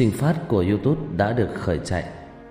Trình phát của YouTube đã được khởi chạy.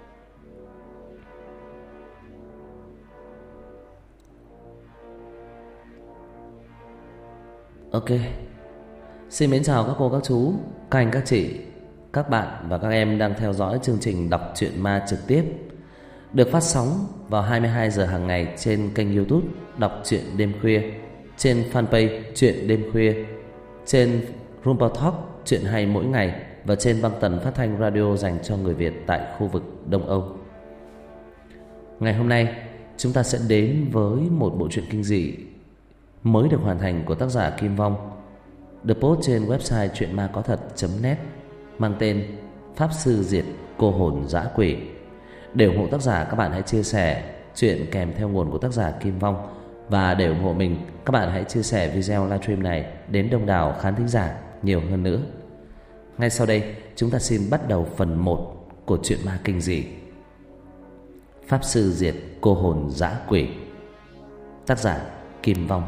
Ok. Xin mến chào các cô, các chú, các anh, các chị, các bạn và các em đang theo dõi chương trình đọc truyện ma trực tiếp được phát sóng vào 22 giờ hàng ngày trên kênh YouTube Đọc truyện đêm khuya, trên fanpage Truyện đêm khuya, trên Rumba Talk truyện hay mỗi ngày và trên băng tần phát thanh radio dành cho người Việt tại khu vực Đông Âu. Ngày hôm nay chúng ta sẽ đến với một bộ truyện kinh dị mới được hoàn thành của tác giả Kim Vong, được post trên website truyệnmacothật.net, mang tên Pháp Sư Diệt Cô Hồn Dã Quỷ. Để ủng hộ tác giả, các bạn hãy chia sẻ truyện kèm theo nguồn của tác giả Kim Vong. Và để ủng hộ mình, các bạn hãy chia sẻ video livestream này đến đông đảo khán thính giả nhiều hơn nữa. Ngay sau đây, chúng ta xin bắt đầu phần 1 của truyện ma kinh dị Pháp Sư Diệt Cô Hồn Dã Quỷ. Tác giả Kim Vong.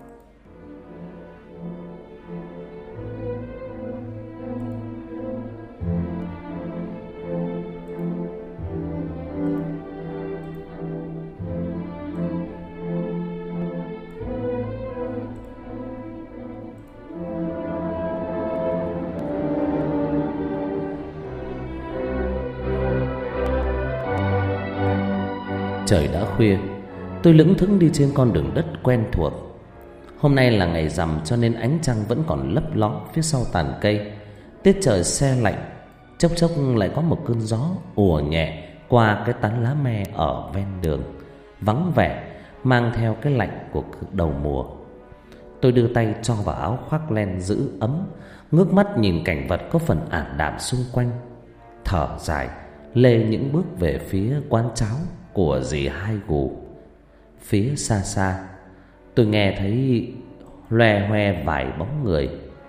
Trời đã khuya, tôi lững thững đi trên con đường đất quen thuộc. Hôm nay là ngày rằm cho nên ánh trăng vẫn còn lấp ló phía sau tàn cây. Tiết trời se lạnh, chốc chốc lại có một cơn gió ùa nhẹ qua cái tán lá me ở ven đường, vắng vẻ, mang theo cái lạnh của đầu mùa. Tôi đưa tay cho vào áo khoác len giữ ấm, ngước mắt nhìn cảnh vật có phần ảm đạm xung quanh, thở dài lê những bước về phía quán cháo của dì Hai Gù. Phía xa xa tôi nghe thấy loe hoe vài bóng người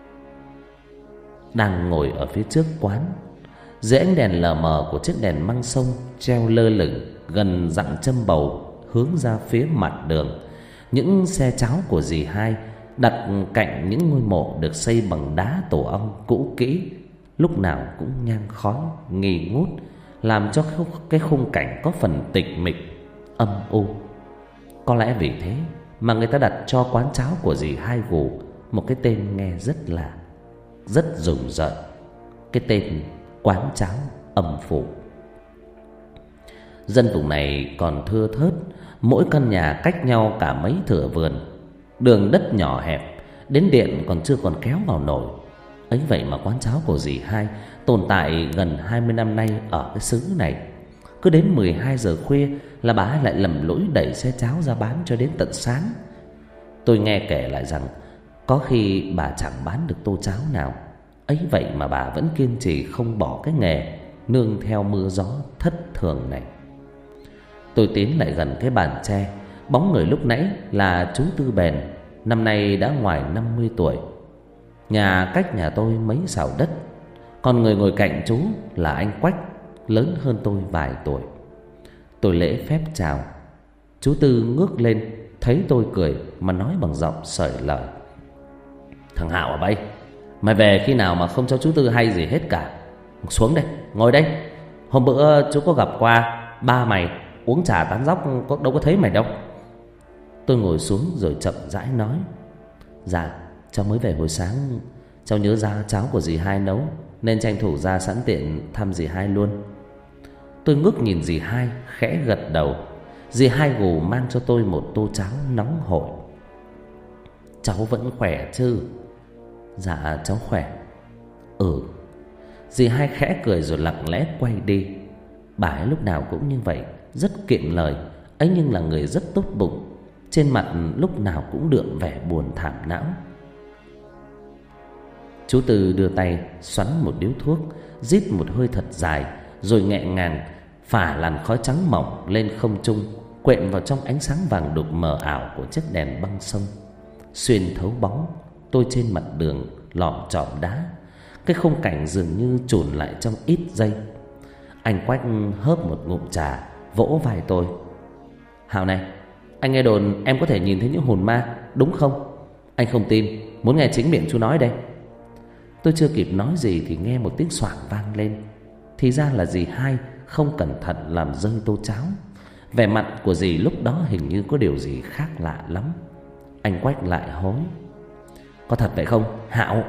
đang ngồi ở phía trước quán. Dưới ánh đèn lờ mờ của chiếc đèn măng sông treo lơ lửng gần dặm châm bầu hướng ra phía mặt đường, những xe cháo của dì Hai đặt cạnh những ngôi mộ được xây bằng đá tổ ong cũ kỹ, lúc nào cũng nhang khói nghi ngút, làm cho cái khung cảnh có phần tịch mịch, âm u. Có lẽ vì thế mà người ta đặt cho quán cháo của dì Hai Gù một cái tên nghe rất lạ, rất rùng rợn, cái tên quán cháo âm phủ. Dân vùng này còn thưa thớt, mỗi căn nhà cách nhau cả mấy thửa vườn, đường đất nhỏ hẹp, đến điện còn chưa còn kéo vào nổi. Ấy vậy mà quán cháo của dì Hai tồn tại gần 20 năm nay ở cái xứ này. Cứ đến 12 giờ khuya là bà lại lầm lũi đẩy xe cháo ra bán cho đến tận sáng. Tôi nghe kể lại rằng có khi bà chẳng bán được tô cháo nào. Ấy vậy mà bà vẫn kiên trì không bỏ cái nghề nương theo mưa gió thất thường này. Tôi tiến lại gần cái bàn tre. Bóng người lúc nãy là chú Tư Bền, năm nay đã ngoài 50 tuổi. Nhà cách nhà tôi mấy sào đất. Còn người ngồi cạnh chú là anh Quách, lớn hơn tôi vài tuổi. Tôi lễ phép chào. Chú Tư ngước lên, thấy tôi cười mà nói bằng giọng sởi lời: "Thằng Hạo à bay, mày về khi nào mà không cho chú Tư hay gì hết cả? Xuống đây, ngồi đây. Hôm bữa chú có gặp qua ba mày uống trà tán dóc, đâu có thấy mày đâu." Tôi ngồi xuống rồi chậm rãi nói: "Dạ, cháu mới về hồi sáng. Cháu nhớ ra cháo của dì Hai nấu nên tranh thủ ra sẵn tiện thăm dì Hai luôn." Tôi ngước nhìn dì Hai khẽ gật đầu. Dì Hai Gù mang cho tôi một tô cháo nóng hổi. "Cháu vẫn khỏe chứ?" "Dạ cháu khỏe." "Ừ." Dì Hai khẽ cười rồi lặng lẽ quay đi. Bà ấy lúc nào cũng như vậy, rất kiệm lời ấy, nhưng là người rất tốt bụng. Trên mặt lúc nào cũng đượm vẻ buồn thảm não. Chú Tư đưa tay xoắn một điếu thuốc, rít một hơi thật dài, rồi nhẹ nhàng phả làn khói trắng mỏng lên không trung, quện vào trong ánh sáng vàng đục mờ ảo của chiếc đèn băng sông. Xuyên thấu bóng tôi trên mặt đường lọm chọm đá, cái khung cảnh dường như chùn lại trong ít giây. Anh Quách hớp một ngụm trà, vỗ vai tôi: "Hào này, anh nghe đồn em có thể nhìn thấy những hồn ma, đúng không? Anh không tin, muốn nghe chính miệng chú nói đây." Tôi chưa kịp nói gì thì nghe một tiếng xoảng vang lên. Thì ra là dì Hai không cẩn thận làm rơi tô cháo. Vẻ mặt của dì lúc đó hình như có điều gì khác lạ lắm. Anh Quách lại hối: "Có thật vậy không Hạo?"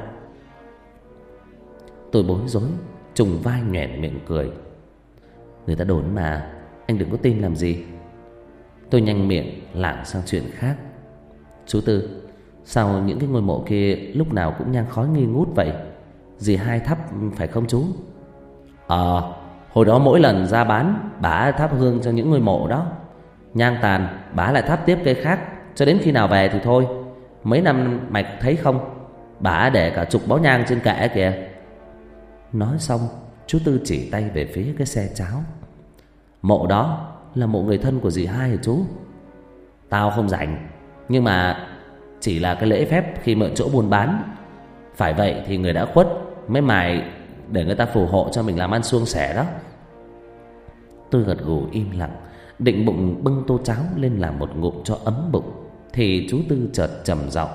Tôi bối rối, trùng vai nhoẻn miệng cười: "Người ta đồn mà, anh đừng có tin làm gì." Tôi nhanh miệng lảng sang chuyện khác: "Chú Tư, sao những cái ngôi mộ kia lúc nào cũng nhang khói nghi ngút vậy? Dì Hai thắp phải không chú?" Hồi đó mỗi lần ra bán, bả thắp hương cho những ngôi mộ đó. Nhang tàn, bả lại thắp tiếp cây khác, cho đến khi nào về thì thôi. Mấy năm mày thấy không, bả để cả chục bó nhang trên kệ kìa." Nói xong, chú Tư chỉ tay về phía cái xe cháo: "Mộ đó là mộ người thân của dì Hai hả chú?" "Tao không rảnh, nhưng mà chỉ là cái lễ phép khi mượn chỗ buôn bán. Phải vậy thì người đã khuất mới mài để người ta phù hộ cho mình làm ăn suôn sẻ đó." Tôi gật gù im lặng, định bụng bưng tô cháo lên làm một ngụm cho ấm bụng, thì chú Tư chợt trầm giọng: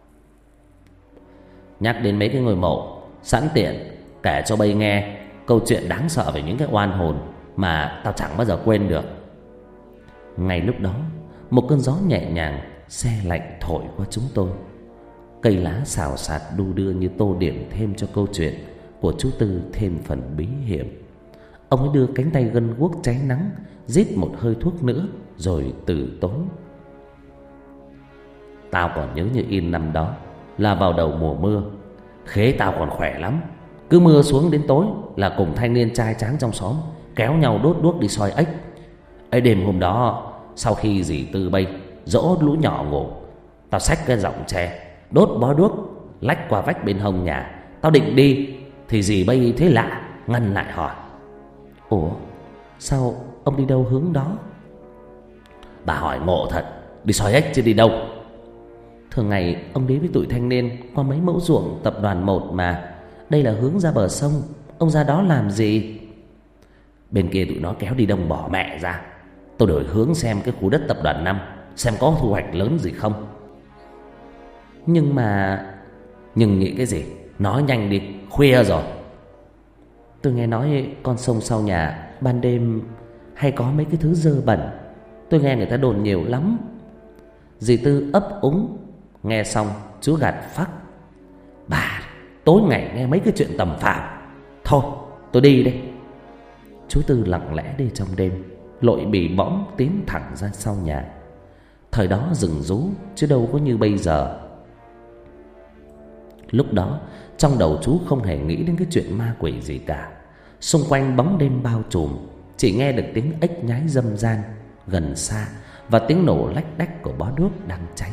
"Nhắc đến mấy cái ngôi mộ, sẵn tiện kể cho bây nghe câu chuyện đáng sợ về những cái oan hồn mà tao chẳng bao giờ quên được." Ngay lúc đó, một cơn gió nhẹ nhàng se lạnh thổi qua chúng tôi. Cây lá xào xạc đu đưa như tô điểm thêm cho câu chuyện của chú Tư thêm phần bí hiểm. Ông ấy đưa cánh tay gân guốc cháy nắng rít một hơi thuốc nữa rồi từ tốn: "Tao còn nhớ như in năm đó là vào đầu mùa mưa. Khế tao còn khỏe lắm. Cứ mưa xuống đến tối là cùng thanh niên trai tráng trong xóm kéo nhau đốt đuốc đi soi ếch. Ấy đêm hôm đó, sau khi dì Tư Bây dỗ lũ nhỏ ngủ, tao xách cái rọng tre đốt bó đuốc lách qua vách bên hông nhà. Tao định đi thì dì Bây thấy lạ, ngăn lại hỏi: "Ủa, sao ông đi đâu hướng đó?" "Bà hỏi ngộ thật, đi soi ếch chứ đi đâu." "Thường ngày ông đến với tụi thanh niên qua mấy mẫu ruộng tập đoàn 1 mà. Đây là hướng ra bờ sông, ông ra đó làm gì?" "Bên kia tụi nó kéo đi đông bỏ mẹ ra. Tôi đổi hướng xem cái khu đất tập đoàn 5 xem có thu hoạch lớn gì không." "Nhưng mà..." "Nhưng nghĩ cái gì, nói nhanh đi, khuya rồi." "Tôi nghe nói con sông sau nhà ban đêm hay có mấy cái thứ dơ bẩn. Tôi nghe người ta đồn nhiều lắm." Dì Tư ấp úng. Nghe xong chú gạt phắc: "Bà tối ngày nghe mấy cái chuyện tầm phào. Thôi tôi đi đây." Chú Tư lặng lẽ đi trong đêm, lội bì bõm tiến thẳng ra sau nhà. Thời đó rừng rú chứ đâu có như bây giờ. Lúc đó trong đầu chú không hề nghĩ đến cái chuyện ma quỷ gì cả. Xung quanh bóng đêm bao trùm, chỉ nghe được tiếng ếch nhái râm ran gần xa và tiếng nổ lách đách của bó đuốc đang cháy.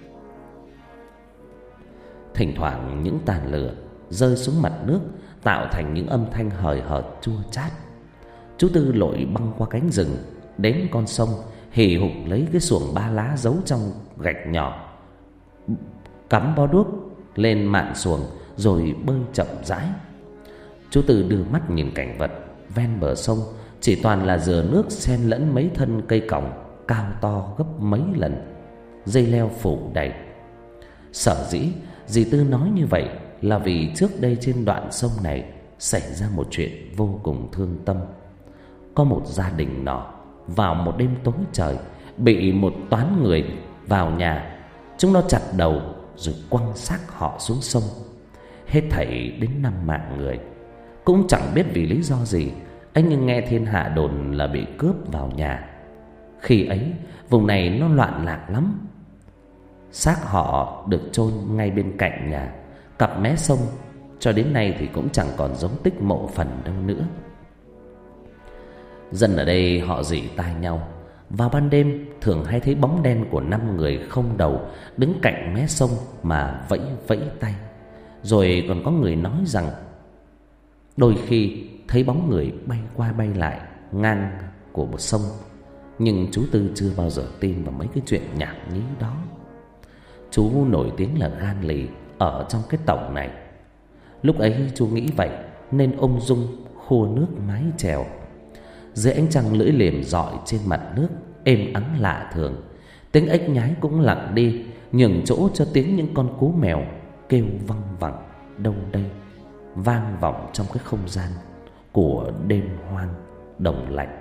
Thỉnh thoảng những tàn lửa rơi xuống mặt nước tạo thành những âm thanh hời hợt chua chát. Chú Tư lội băng qua cánh rừng đến con sông, hì hục lấy cái xuồng ba lá giấu trong gạch nhỏ, cắm bó đuốc lên mạn xuồng rồi bơi chậm rãi. Chú Tư đưa mắt nhìn cảnh vật ven bờ sông, chỉ toàn là dừa nước xen lẫn mấy thân cây còng cao to gấp mấy lần, dây leo phủ đầy. Sở dĩ dì Tư nói như vậy là vì trước đây trên đoạn sông này xảy ra một chuyện vô cùng thương tâm. Có một gia đình nọ vào một đêm tối trời bị một toán người vào nhà. Chúng nó chặt đầu rồi quăng xác họ xuống sông. Hết thảy đến 5 mạng người. Cũng chẳng biết vì lý do gì, anh nhưng nghe thiên hạ đồn là bị cướp vào nhà. Khi ấy vùng này nó loạn lạc lắm. Xác họ được chôn ngay bên cạnh nhà, cặp mé sông. Cho đến nay thì cũng chẳng còn dấu tích mộ phần đâu nữa. Dân ở đây họ rỉ tai nhau. Vào ban đêm thường hay thấy bóng đen của 5 người không đầu đứng cạnh mé sông mà vẫy vẫy tay. Rồi còn có người nói rằng đôi khi thấy bóng người bay qua bay lại ngang của một sông. Nhưng chú Tư chưa bao giờ tin vào mấy cái chuyện nhảm nhí đó. Chú nổi tiếng là gan lì ở trong cái tổng này. Lúc ấy chú nghĩ vậy nên ung dung khua nước mái chèo. Dưới ánh trăng lưỡi liềm rọi trên mặt nước êm ắng lạ thường, tiếng ếch nhái cũng lặng đi, nhường chỗ cho tiếng những con cú mèo kêu văng vẳng đâu đây vang vọng trong cái không gian của đêm hoang đồng lạnh.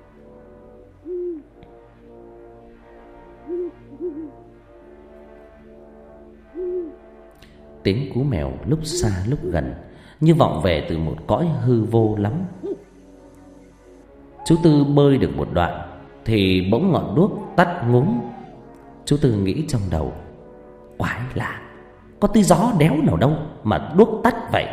Tiếng cú mèo lúc xa lúc gần, như vọng về từ một cõi hư vô lắm. Chú Tư bơi được một đoạn thì bỗng ngọn đuốc tắt ngúm. Chú Tư nghĩ trong đầu, quái lạ, có tí gió đéo nào đâu mà đuốc tắt vậy.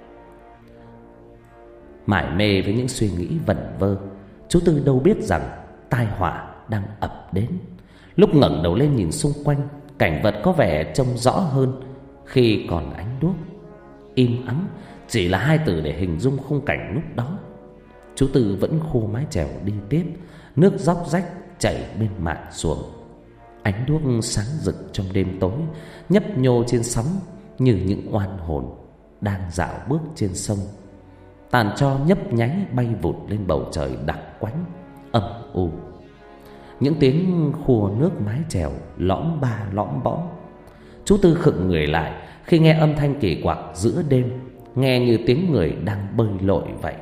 Mải mê với những suy nghĩ vẩn vơ, chú Tư đâu biết rằng tai họa đang ập đến. Lúc ngẩng đầu lên nhìn xung quanh, cảnh vật có vẻ trông rõ hơn khi còn ánh đuốc. Im ắng chỉ là hai từ để hình dung khung cảnh lúc đó. Chú Tư vẫn khô mái chèo đi tiếp. Nước róc rách chảy bên mạn xuồng. Ánh đuốc sáng rực trong đêm tối, nhấp nhô trên sóng như những oan hồn đang dạo bước trên sông. Tàn tro nhấp nháy bay vụt lên bầu trời đặc quánh âm u. Những tiếng khua nước mái chèo lõm ba lõm bõm. Chú Tư khựng người lại khi nghe âm thanh kỳ quặc giữa đêm, nghe như tiếng người đang bơi lội vậy.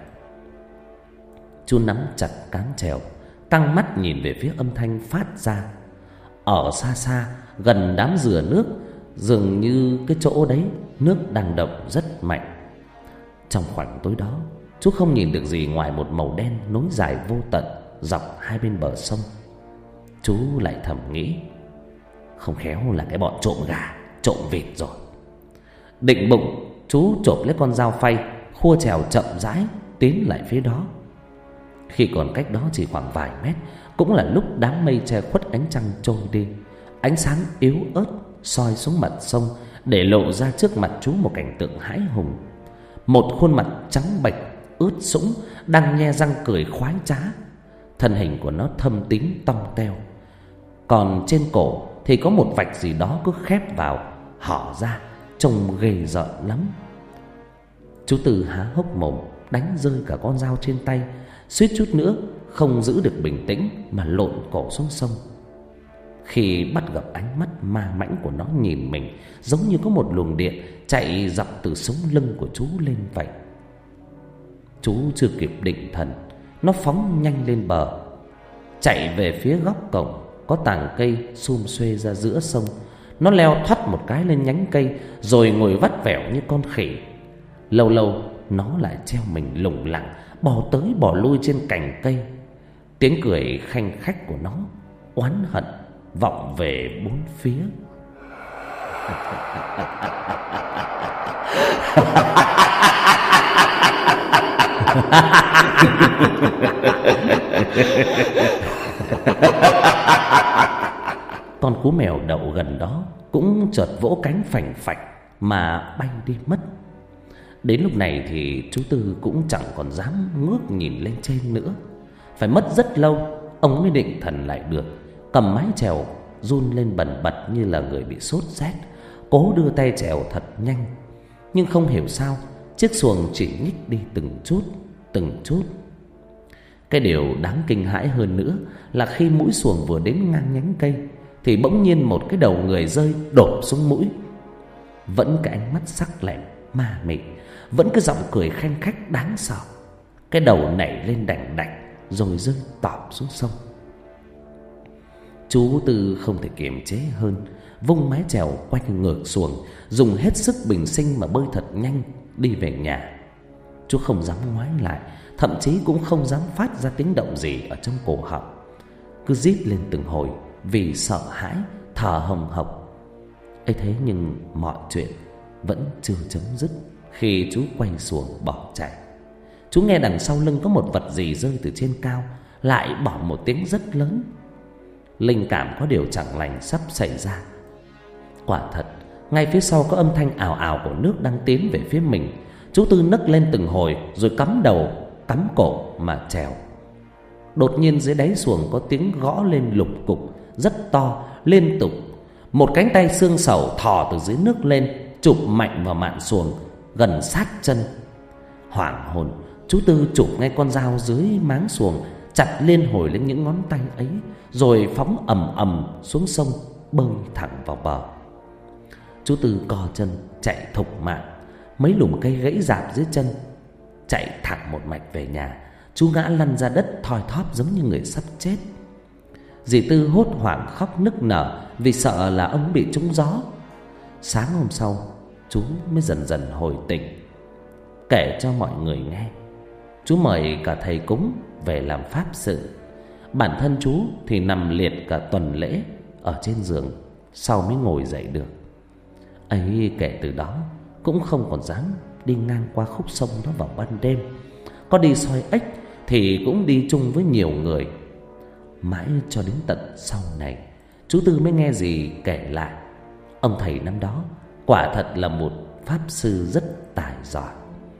Chú nắm chặt cán chèo, căng mắt nhìn về phía âm thanh phát ra. Ở xa xa, gần đám dừa nước, dường như cái chỗ đấy nước đang động rất mạnh. Trong khoảnh tối đó, chú không nhìn được gì ngoài một màu đen nối dài vô tận dọc hai bên bờ sông. Chú lại thầm nghĩ, không khéo là cái bọn trộm gà, trộm vịt rồi. Định bụng, chú chộp lấy con dao phay, khua chèo chậm rãi tiến lại phía đó. Khi còn cách đó chỉ khoảng vài mét, cũng là lúc đám mây che khuất ánh trăng trôi đi. Ánh sáng yếu ớt soi xuống mặt sông, để lộ ra trước mặt chú một cảnh tượng hãi hùng. Một khuôn mặt trắng bệch, ướt sũng, đang nhe răng cười khoái trá. Thân hình của nó thâm tím tong teo, còn trên cổ thì có một vạch gì đó cứ khép vào, hở ra, trông ghê rợn lắm. Chú Tư há hốc mồm, đánh rơi cả con dao trên tay, suýt chút nữa không giữ được bình tĩnh mà lộn cổ xuống sông. Khi bắt gặp ánh mắt ma mãnh của nó nhìn mình, giống như có một luồng điện chạy dọc từ sống lưng của chú lên vậy. Chú chưa kịp định thần, nó phóng nhanh lên bờ, chạy về phía góc cổng có tàng cây sum xuê ra giữa sông. Nó leo thoắt một cái lên nhánh cây, rồi ngồi vắt vẻo như con khỉ. Lâu lâu nó lại treo mình lủng lẳng, bò tới bò lui trên cành cây. Tiếng cười khanh khách của nó oán hận vọng về bốn phía. Con cú mèo đậu gần đó cũng chợt vỗ cánh phành phạch mà bay đi mất. Đến lúc này thì chú Tư cũng chẳng còn dám ngước nhìn lên trên nữa. Phải mất rất lâu ông mới định thần lại được, cầm mái chèo run lên bần bật như là người bị sốt rét, cố đưa tay chèo thật nhanh. Nhưng không hiểu sao chiếc xuồng chỉ nhích đi từng chút từng chút. Cái điều đáng kinh hãi hơn nữa là khi mũi xuồng vừa đến ngang nhánh cây thì bỗng nhiên một cái đầu người rơi đổ xuống mũi. Vẫn cái ánh mắt sắc lẹm ma mị, vẫn cái giọng cười khanh khách đáng sợ. Cái đầu nảy lên đành đạch rồi rơi tọp xuống sông. Chú Tư không thể kiềm chế hơn, vung mái chèo quanh ngược xuồng, dùng hết sức bình sinh mà bơi thật nhanh đi về nhà. Chú không dám ngoái lại, thậm chí cũng không dám phát ra tiếng động gì ở trong cổ họng, cứ rít lên từng hồi vì sợ hãi, thở hồng hộc. ấy thế nhưng mọi chuyện vẫn chưa chấm dứt khi chú quay xuồng bỏ chạy. Chú nghe đằng sau lưng có một vật gì rơi từ trên cao, lại bỏ một tiếng rất lớn. Linh cảm có điều chẳng lành sắp xảy ra. Quả thật, ngay phía sau có âm thanh ào ào của nước đang tiến về phía mình. Chú Tư nấc lên từng hồi rồi cắm đầu cắm cổ mà trèo. Đột nhiên dưới đáy xuồng có tiếng gõ lên lục cục rất to, liên tục. Một cánh tay xương sầu thò từ dưới nước lên, chụp mạnh vào mạn xuồng gần sát chân. Hoảng hồn, chú Tư chụp ngay con dao dưới máng xuồng, chặt liên hồi lên những ngón tay ấy, rồi phóng ầm ầm xuống sông, bơi thẳng vào bờ. Chú Tư co chân chạy thục mạng, mấy lùm cây gãy rạp dưới chân. Chạy thẳng một mạch về nhà. Chú ngã lăn ra đất thoi thóp giống như người sắp chết. Dì Tư hốt hoảng khóc nức nở vì sợ là ông bị trúng gió. Sáng hôm sau, chú mới dần dần hồi tỉnh, kể cho mọi người nghe. Chú mời cả thầy cúng về làm pháp sự. Bản thân chú thì nằm liệt cả tuần lễ ở trên giường, sau mới ngồi dậy được. Ấy, kể từ đó cũng không còn dám đi ngang qua khúc sông đó vào ban đêm. Có đi soi ếch thì cũng đi chung với nhiều người. Mãi cho đến tận sau này, chú Tư mới nghe dì kể lại, ông thầy năm đó quả thật là một pháp sư rất tài giỏi.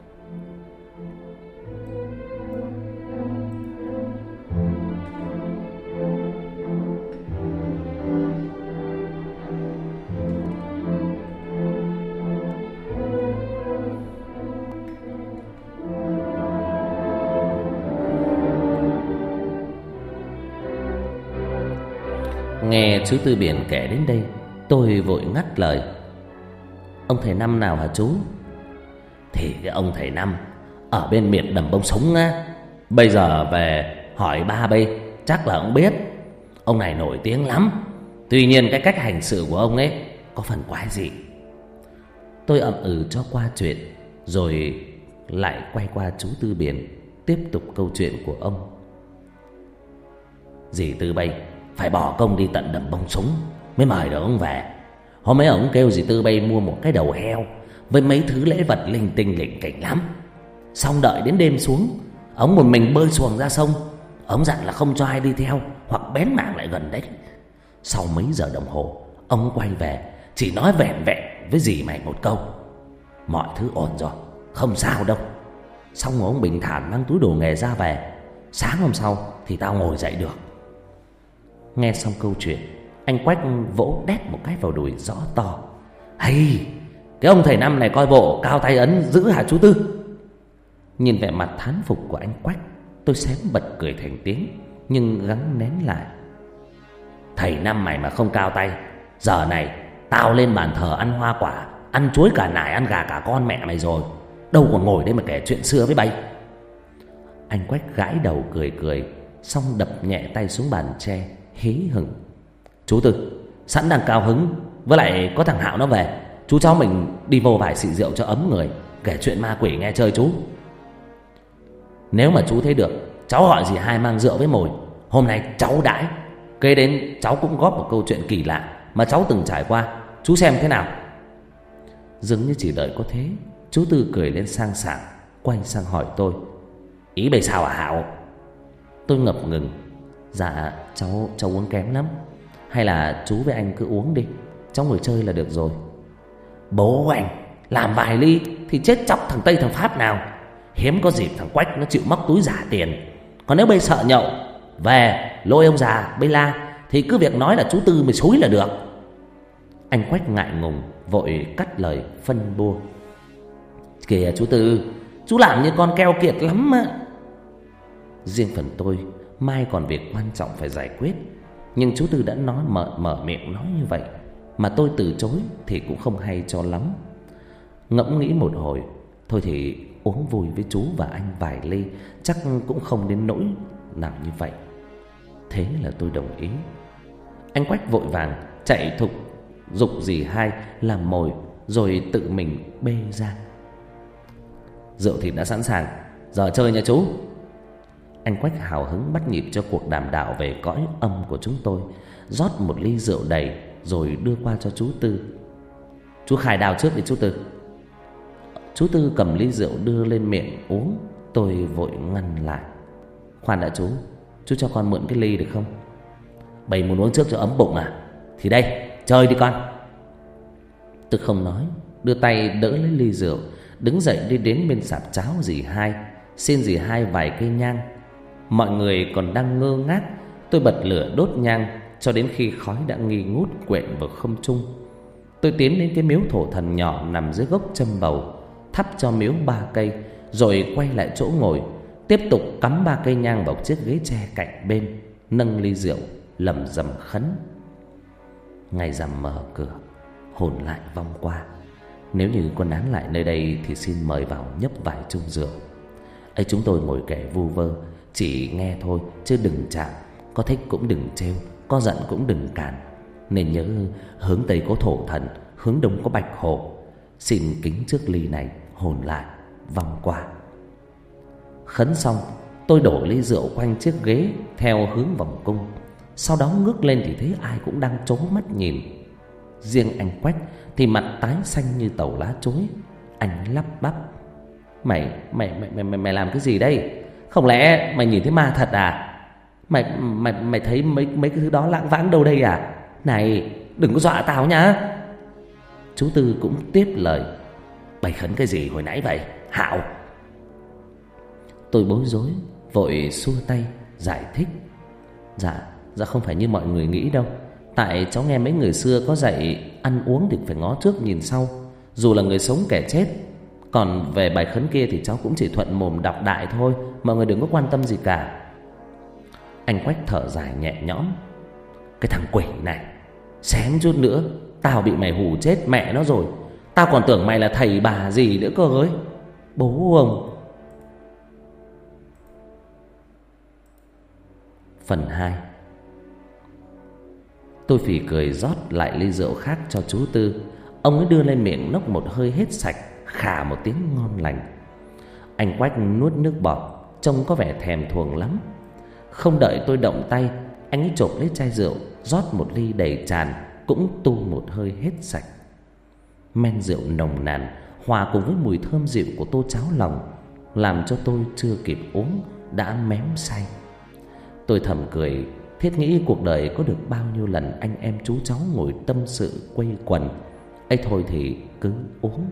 Nghe chú Tư Biển kể đến đây, tôi vội ngắt lời. Ông thầy Năm nào hả chú? Thì cái ông thầy Năm ở bên miệt Đầm Bông Súng á. Bây giờ về hỏi ba bây chắc là ông biết. Ông này nổi tiếng lắm. Tuy nhiên cái cách hành xử của ông ấy có phần quái dị. Tôi ậm ừ cho qua chuyện, rồi lại quay qua chú Tư Biển tiếp tục câu chuyện của ông. Dì Tư Bây phải bỏ công đi tận Đầm Bông Súng mới mời được ông về. Hôm ấy ông kêu dì Tư Bây mua một cái đầu heo với mấy thứ lễ vật linh tinh lỉnh kỉnh lắm. Xong đợi đến đêm xuống, ông một mình bơi xuồng ra sông. Ông dặn là không cho ai đi theo hoặc bén mảng lại gần đấy. Sau mấy giờ đồng hồ, ông quay về, chỉ nói vẹn vẹn với dì mày một câu: mọi thứ ổn rồi, không sao đâu. Xong rồi ông bình thản mang túi đồ nghề ra về. Sáng hôm sau thì tao ngồi dậy được. Nghe xong câu chuyện, anh Quách vỗ đét một cái vào đùi rõ to. Hay, cái ông thầy Năm này coi bộ cao tay ấn dữ hả chú Tư? Nhìn vẻ mặt thán phục của anh Quách, tôi xém bật cười thành tiếng, nhưng gắng nén lại. Thầy Năm mày mà không cao tay, giờ này tao lên bàn thờ ăn hoa quả, ăn chuối cả nải, ăn gà cả con mẹ mày rồi. Đâu còn ngồi đây mà kể chuyện xưa với bay. Anh Quách gãi đầu cười cười, xong đập nhẹ tay xuống bàn tre, hí hửng. Chú Tư, sẵn đang cao hứng, với lại có thằng Hạo nó về, chú cháu mình đi vô vài xị rượu cho ấm người, kể chuyện ma quỷ nghe chơi chú. Nếu mà chú thấy được, cháu gọi dì Hai mang rượu với mồi. Hôm nay cháu đãi. Kế đến cháu cũng góp một câu chuyện kỳ lạ mà cháu từng trải qua, chú xem thế nào. Dường như chỉ đợi có thế, chú Tư cười lên sang sảng, quay sang hỏi tôi: ý bây sao hả Hạo? Tôi ngập ngừng. Dạ cháu uống kém lắm. Hay là chú với anh cứ uống đi, cháu ngồi chơi là được rồi. Bố anh làm vài ly thì chết chóc thằng Tây thằng Pháp nào. Hiếm có dịp thằng Quách nó chịu móc túi giả tiền. Còn nếu bây sợ nhậu về lôi ông già bê la thì cứ việc nói là chú Tư mới xúi là được. Anh Quách ngại ngùng vội cắt lời phân bua: kìa chú Tư, chú làm như con keo kiệt lắm á. Riêng phần tôi, mai còn việc quan trọng phải giải quyết. Nhưng chú Tư đã nói mở miệng nói như vậy, mà tôi từ chối thì cũng không hay cho lắm. Ngẫm nghĩ một hồi, thôi thì uống vui với chú và anh vài ly, chắc cũng không đến nỗi nào như vậy. Thế là tôi đồng ý. Anh Quách vội vàng chạy thục giục dì Hai làm mồi, rồi tự mình bê ra. Rượu thịt đã sẵn sàng, giờ chơi nha chú. Anh Quách hào hứng bắt nhịp cho cuộc đàm đạo về cõi âm của chúng tôi, rót một ly rượu đầy rồi đưa qua cho chú Tư. Chú khai đào trước đi chú Tư. Chú Tư cầm ly rượu đưa lên miệng uống. Tôi vội ngăn lại: khoan đã chú cho con mượn cái ly được không? Bầy muốn uống trước cho ấm bụng à? Thì đây, chơi đi con. Tôi không nói, đưa tay đỡ lấy ly rượu, đứng dậy đi đến bên sạp cháo dì Hai, xin dì Hai vài cây nhang. Mọi người còn đang ngơ ngác, tôi bật lửa đốt nhang cho đến khi khói đã nghi ngút quện vào không trung. Tôi tiến đến cái miếu thổ thần nhỏ nằm dưới gốc châm bầu, thắp cho miếu 3 cây, rồi quay lại chỗ ngồi, tiếp tục cắm 3 cây nhang vào chiếc ghế tre cạnh bên, nâng ly rượu lẩm rẩm khấn. Ngày rằm mở cửa, hồn lại vong qua, Nếu như có nán lại nơi đây thì xin mời vào nhấp vài chung rượu. Ấy chúng tôi ngồi kể vu vơ, chỉ nghe thôi chứ đừng chạm. Có thích cũng đừng trêu, có giận cũng đừng cản. Nên nhớ hướng Tây có thổ thần, hướng Đông có bạch hổ. Xin kính trước ly này, hồn lại vòng qua. Khấn xong, tôi đổ ly rượu quanh chiếc ghế theo hướng vòng cung. Sau đó ngước lên thì thấy ai cũng đang trố mắt nhìn. Riêng anh Quách thì mặt tái xanh như tàu lá chối. Anh lắp bắp: Mày làm cái gì đây? Không lẽ mày nhìn thấy ma thật à? Mày thấy mấy cái thứ đó lãng vãng đâu đây à? Này, đừng có dọa tao nhá. Chú Tư cũng tiếp lời: Bày khấn cái gì hồi nãy vậy Hạo? Tôi bối rối, vội xua tay giải thích: Dạ không phải như mọi người nghĩ đâu. Tại cháu nghe mấy người xưa có dạy ăn uống thì phải ngó trước nhìn sau, dù là người sống kẻ chết. Còn về bài khấn kia thì cháu cũng chỉ thuận mồm đọc đại thôi, mọi người đừng có quan tâm gì cả. Anh Quách thở dài nhẹ nhõm: Cái thằng quỷ này, xém chút nữa tao bị mày hù chết mẹ nó rồi. Tao còn tưởng mày là thầy bà gì nữa cơ ấy. Bố ông. Phần 2. Tôi phì cười rót lại ly rượu khác cho chú Tư. Ông ấy đưa lên miệng nốc một hơi hết sạch, khà một tiếng ngon lành. Anh Quách nuốt nước bọt, trông có vẻ thèm thuồng lắm. Không đợi tôi động tay, anh ấy chộp lấy chai rượu, rót một ly đầy tràn, cũng tu một hơi hết sạch. Men rượu nồng nàn hòa cùng với mùi thơm dịu của tô cháo lòng, làm cho tôi chưa kịp uống đã mém say. Tôi thầm cười, thiết nghĩ cuộc đời có được bao nhiêu lần anh em chú cháu ngồi tâm sự quây quần. Ấy thôi thì cứ uống.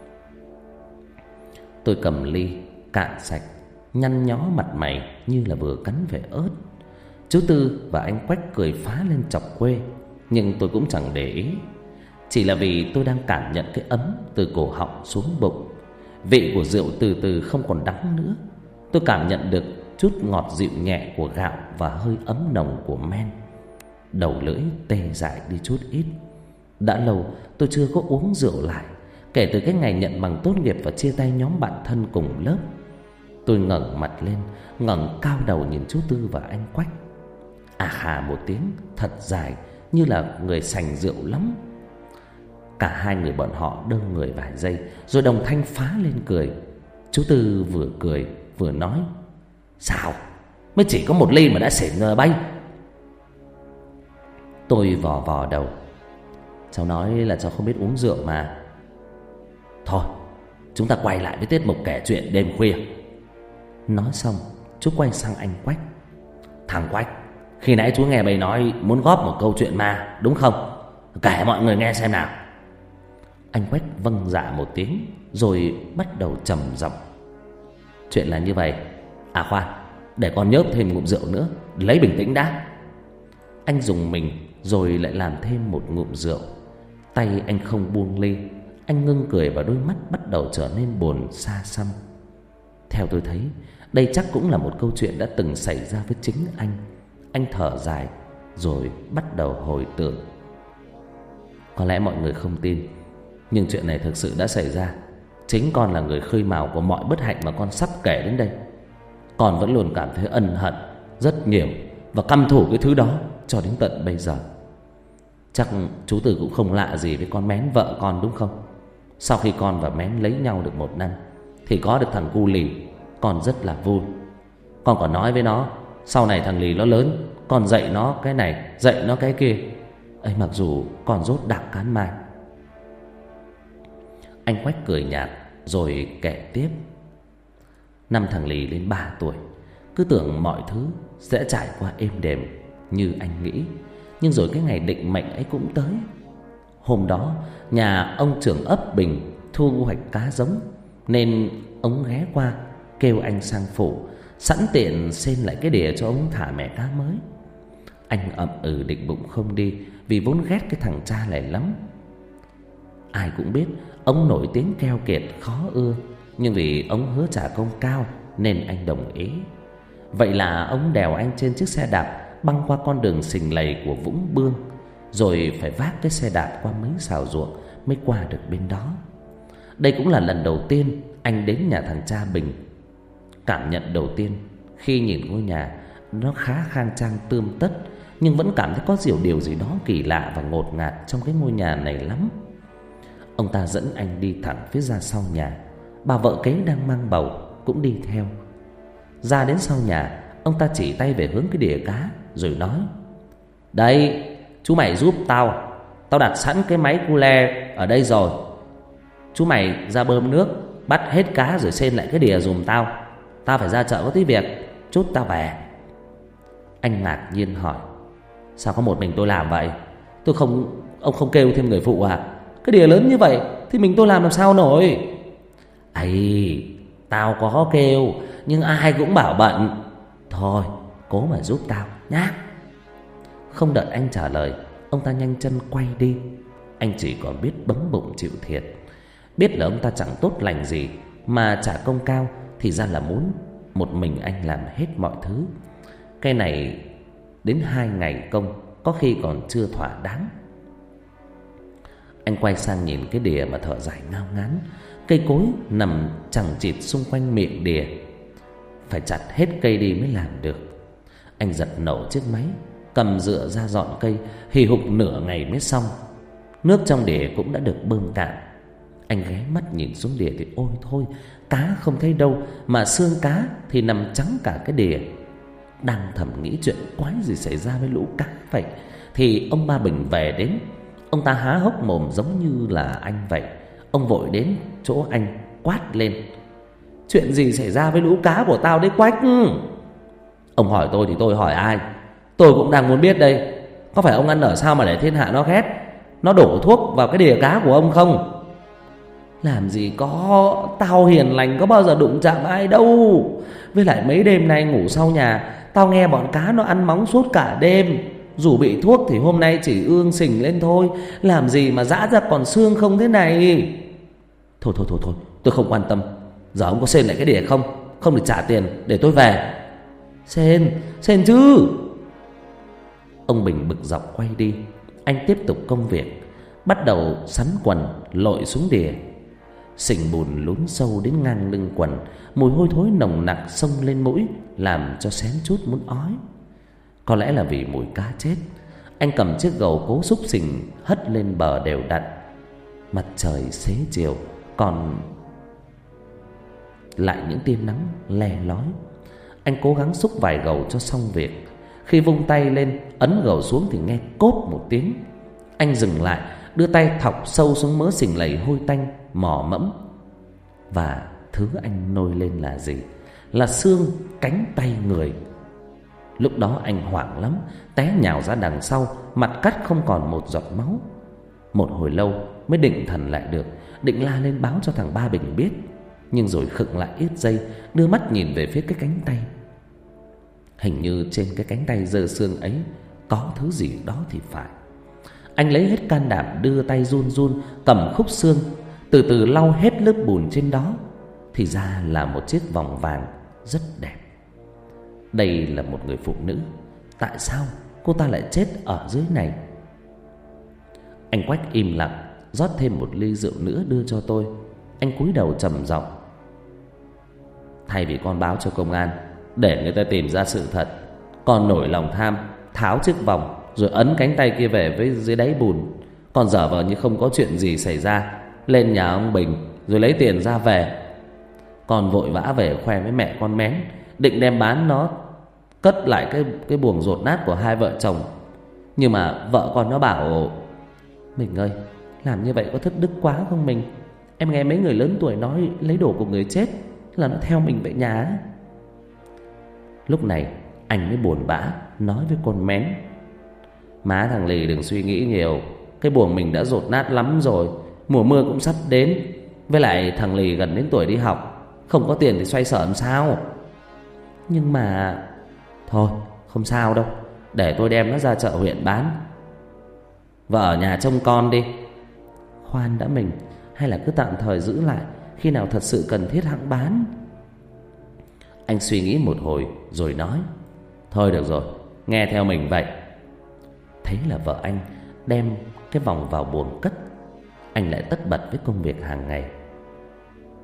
Tôi cầm ly cạn sạch, nhăn nhó mặt mày như là vừa cắn về ớt. Chú Tư và anh Quách cười phá lên chọc quê, nhưng tôi cũng chẳng để ý. Chỉ là vì tôi đang cảm nhận cái ấm từ cổ họng xuống bụng. Vị của rượu từ từ không còn đắng nữa. Tôi cảm nhận được chút ngọt dịu nhẹ của gạo và hơi ấm nồng của men. Đầu lưỡi tê dại đi chút ít. Đã lâu tôi chưa có uống rượu lại, kể từ cái ngày nhận bằng tốt nghiệp và chia tay nhóm bạn thân cùng lớp. Tôi ngẩng mặt lên, ngẩng cao đầu nhìn chú Tư và anh Quách. À khà một tiếng thật dài, như là người sành rượu lắm. Cả hai người bọn họ đơ người vài giây, rồi đồng thanh phá lên cười. Chú Tư vừa cười vừa nói: Sao? Mới chỉ có một ly mà đã xỉn bay. Tôi vò vò đầu: Cháu nói là cháu không biết uống rượu mà. Thôi, chúng ta quay lại với tiết mục kể chuyện đêm khuya. Nói xong, chú quay sang anh Quách: Thằng Quách, khi nãy chú nghe bầy nói muốn góp một câu chuyện ma, đúng không? Kể mọi người nghe xem nào. Anh Quách vâng dạ một tiếng, rồi bắt đầu trầm giọng: Chuyện là như vậy. À khoan, để con nhớp thêm ngụm rượu nữa, lấy bình tĩnh đã. Anh dùng mình rồi lại làm thêm một ngụm rượu. Tay anh không buông ly. Anh ngưng cười và đôi mắt bắt đầu trở nên buồn xa xăm. Theo tôi thấy, đây chắc cũng là một câu chuyện đã từng xảy ra với chính anh. Anh thở dài rồi bắt đầu hồi tưởng. Có lẽ mọi người không tin, nhưng chuyện này thực sự đã xảy ra. Chính con là người khơi mào của mọi bất hạnh mà con sắp kể đến đây. Con vẫn luôn cảm thấy ân hận rất nhiều và căm thù cái thứ đó cho đến tận bây giờ. Chắc chú Tư cũng không lạ gì với con Mén vợ con đúng không? Sau khi con và Mén lấy nhau được 1 năm thì có được thằng cu Lì, con rất là vui. Con còn nói với nó, sau này thằng Lì nó lớn, con dạy nó cái này, dạy nó cái kia. Ấy mặc dù con rốt đặc cán mai. Anh Quách cười nhạt rồi kể tiếp. Năm thằng Lì lên 3 tuổi, cứ tưởng mọi thứ sẽ trải qua êm đềm như anh nghĩ. Nhưng rồi cái ngày định mệnh ấy cũng tới. Hôm đó nhà ông trưởng ấp Bình thu hoạch cá giống, nên ông ghé qua kêu anh sang phụ, sẵn tiện xin lại cái đỉa cho ông thả mẹ cá mới. Anh ậm ừ định bụng không đi, vì vốn ghét cái thằng cha này lắm. Ai cũng biết ông nổi tiếng keo kiệt khó ưa, nhưng vì ông hứa trả công cao nên anh đồng ý. Vậy là ông đèo anh trên chiếc xe đạp băng qua con đường sình lầy của Vũng Bương, rồi phải vác cái xe đạp qua mấy xào ruộng mới qua được bên đó. Đây cũng là lần đầu tiên anh đến nhà thằng cha Bình. Cảm nhận đầu tiên khi nhìn ngôi nhà, nó khá khang trang tươm tất, nhưng vẫn cảm thấy có điều gì đó kỳ lạ và ngột ngạt trong cái ngôi nhà này lắm. Ông ta dẫn anh đi thẳng phía ra sau nhà. Bà vợ kế đang mang bầu cũng đi theo. Ra đến sau nhà, ông ta chỉ tay về hướng cái đỉa cá rồi nói: "Đây, chú mày giúp tao. Tao đặt sẵn cái máy cu le ở đây rồi. Chú mày ra bơm nước, bắt hết cá rồi xên lại cái đỉa giùm tao. Tao phải ra chợ có tí việc, chút tao về." Anh ngạc nhiên hỏi: "Sao có một mình tôi làm vậy? Ông không kêu thêm người phụ à? Cái đỉa lớn như vậy thì mình tôi làm sao nổi?" "Ấy, tao có kêu, nhưng ai cũng bảo bận. Thôi, cố mà giúp tao nhá." Không đợi anh trả lời, ông ta nhanh chân quay đi. Anh chỉ còn biết bấm bụng chịu thiệt. Biết là ông ta chẳng tốt lành gì, mà trả công cao thì ra là muốn một mình anh làm hết mọi thứ. Cái này đến 2 ngày công có khi còn chưa thỏa đáng. Anh quay sang nhìn cái đỉa mà thở dài ngao ngán. Cây cối nằm chằng chịt xung quanh miệng đỉa, phải chặt hết cây đi mới làm được. Anh giật nổ chiếc máy, cầm dựa ra dọn cây, hì hục nửa ngày mới xong. Nước trong đỉa cũng đã được bơm cạn. Anh ghé mắt nhìn xuống đỉa thì ôi thôi, cá không thấy đâu, mà xương cá thì nằm trắng cả cái đỉa. Đang thầm nghĩ chuyện quái gì xảy ra với lũ cá vậy, thì ông ba Bình về đến. Ông ta há hốc mồm giống như là anh vậy. Ông vội đến chỗ anh quát lên: "Chuyện gì xảy ra với lũ cá của tao đấy Quách?" "Ông hỏi tôi thì tôi hỏi ai? Tôi cũng đang muốn biết đây. Có phải ông ăn ở sao mà để thiên hạ nó ghét, nó đổ thuốc vào cái đỉa cá của ông không?" "Làm gì có, tao hiền lành có bao giờ đụng chạm ai đâu. Với lại mấy đêm nay ngủ sau nhà, tao nghe bọn cá nó ăn móng suốt cả đêm. Dù bị thuốc thì hôm nay chỉ ương sình lên thôi, làm gì mà giã ra còn xương không thế này." Thôi, tôi không quan tâm. Giờ ông có xên lại cái đỉa không? Không được trả tiền để tôi về." Xên chứ." Ông Bình bực dọc quay đi. Anh tiếp tục công việc, bắt đầu sắn quần lội xuống đỉa. Sình bùn lún sâu đến ngang lưng quần, mùi hôi thối nồng nặc xông lên mũi, làm cho xém chút muốn ói. Có lẽ là vì mùi cá chết. Anh cầm chiếc gầu cố xúc xình hất lên bờ đều đặn. Mặt trời xế chiều, còn lại những tia nắng le lói. Anh cố gắng xúc vài gầu cho xong việc. Khi vung tay lên ấn gầu xuống thì nghe cốp một tiếng. Anh dừng lại, đưa tay thọc sâu xuống mớ sình lầy hôi tanh mò mẫm. Và thứ anh nôi lên là gì? Là xương, cánh tay người. Lúc đó anh hoảng lắm, té nhào ra đằng sau, mặt cắt không còn một giọt máu. Một hồi lâu mới định thần lại được, định la lên báo cho thằng Ba Bình biết, nhưng rồi khựng lại ít giây, đưa mắt nhìn về phía cái cánh tay. Hình như trên cái cánh tay giơ xương ấy có thứ gì đó thì phải. Anh lấy hết can đảm, đưa tay run run cầm khúc xương, từ từ lau hết lớp bùn trên đó. Thì ra là một chiếc vòng vàng rất đẹp. Đây là một người phụ nữ. Tại sao cô ta lại chết ở dưới này? Anh Quách im lặng, rót thêm một ly rượu nữa đưa cho tôi. Anh cúi đầu trầm giọng: "Thay vì con báo cho công an để người ta tìm ra sự thật, con nổi lòng tham tháo chiếc vòng rồi ấn cánh tay kia về với dưới đáy bùn. Con giả vờ như không có chuyện gì xảy ra, lên nhà ông Bình rồi lấy tiền ra về. Con vội vã về khoe với mẹ con Mén, định đem bán nó cất lại cái buồng dột nát của hai vợ chồng. Nhưng mà vợ con nó bảo: Mình ơi, làm như vậy có thất đức quá không mình? Em nghe mấy người lớn tuổi nói lấy đồ của người chết là nó theo mình về nhà." Lúc này anh mới buồn bã nói với con Mén: "Má thằng Lì đừng suy nghĩ nhiều, cái buồng mình đã dột nát lắm rồi, mùa mưa cũng sắp đến. Với lại thằng Lì gần đến tuổi đi học, không có tiền thì xoay sở làm sao?" "Nhưng mà..." "Thôi không sao đâu, để tôi đem nó ra chợ huyện bán. Vợ ở nhà trông con đi." "Khoan đã mình, hay là cứ tạm thời giữ lại, khi nào thật sự cần thiết hẵng bán." Anh suy nghĩ một hồi rồi nói: "Thôi được rồi, nghe theo mình vậy." Thế là vợ anh đem cái vòng vào buồng cất. Anh lại tất bật với công việc hàng ngày.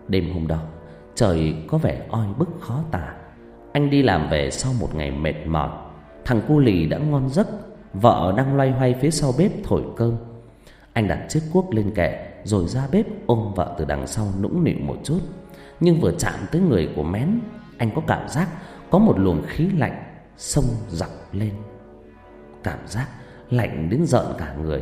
Đêm hôm đó trời có vẻ oi bức khó tả. Anh đi làm về sau một ngày mệt mỏi. Thằng cu lì đã ngon giấc, vợ đang loay hoay phía sau bếp thổi cơm. Anh đặt chiếc cuốc lên kệ rồi ra bếp ôm vợ từ đằng sau nũng nịu một chút. Nhưng vừa chạm tới người của Mén, anh có cảm giác có một luồng khí lạnh xông dọc lên. Cảm giác lạnh đến rợn cả người.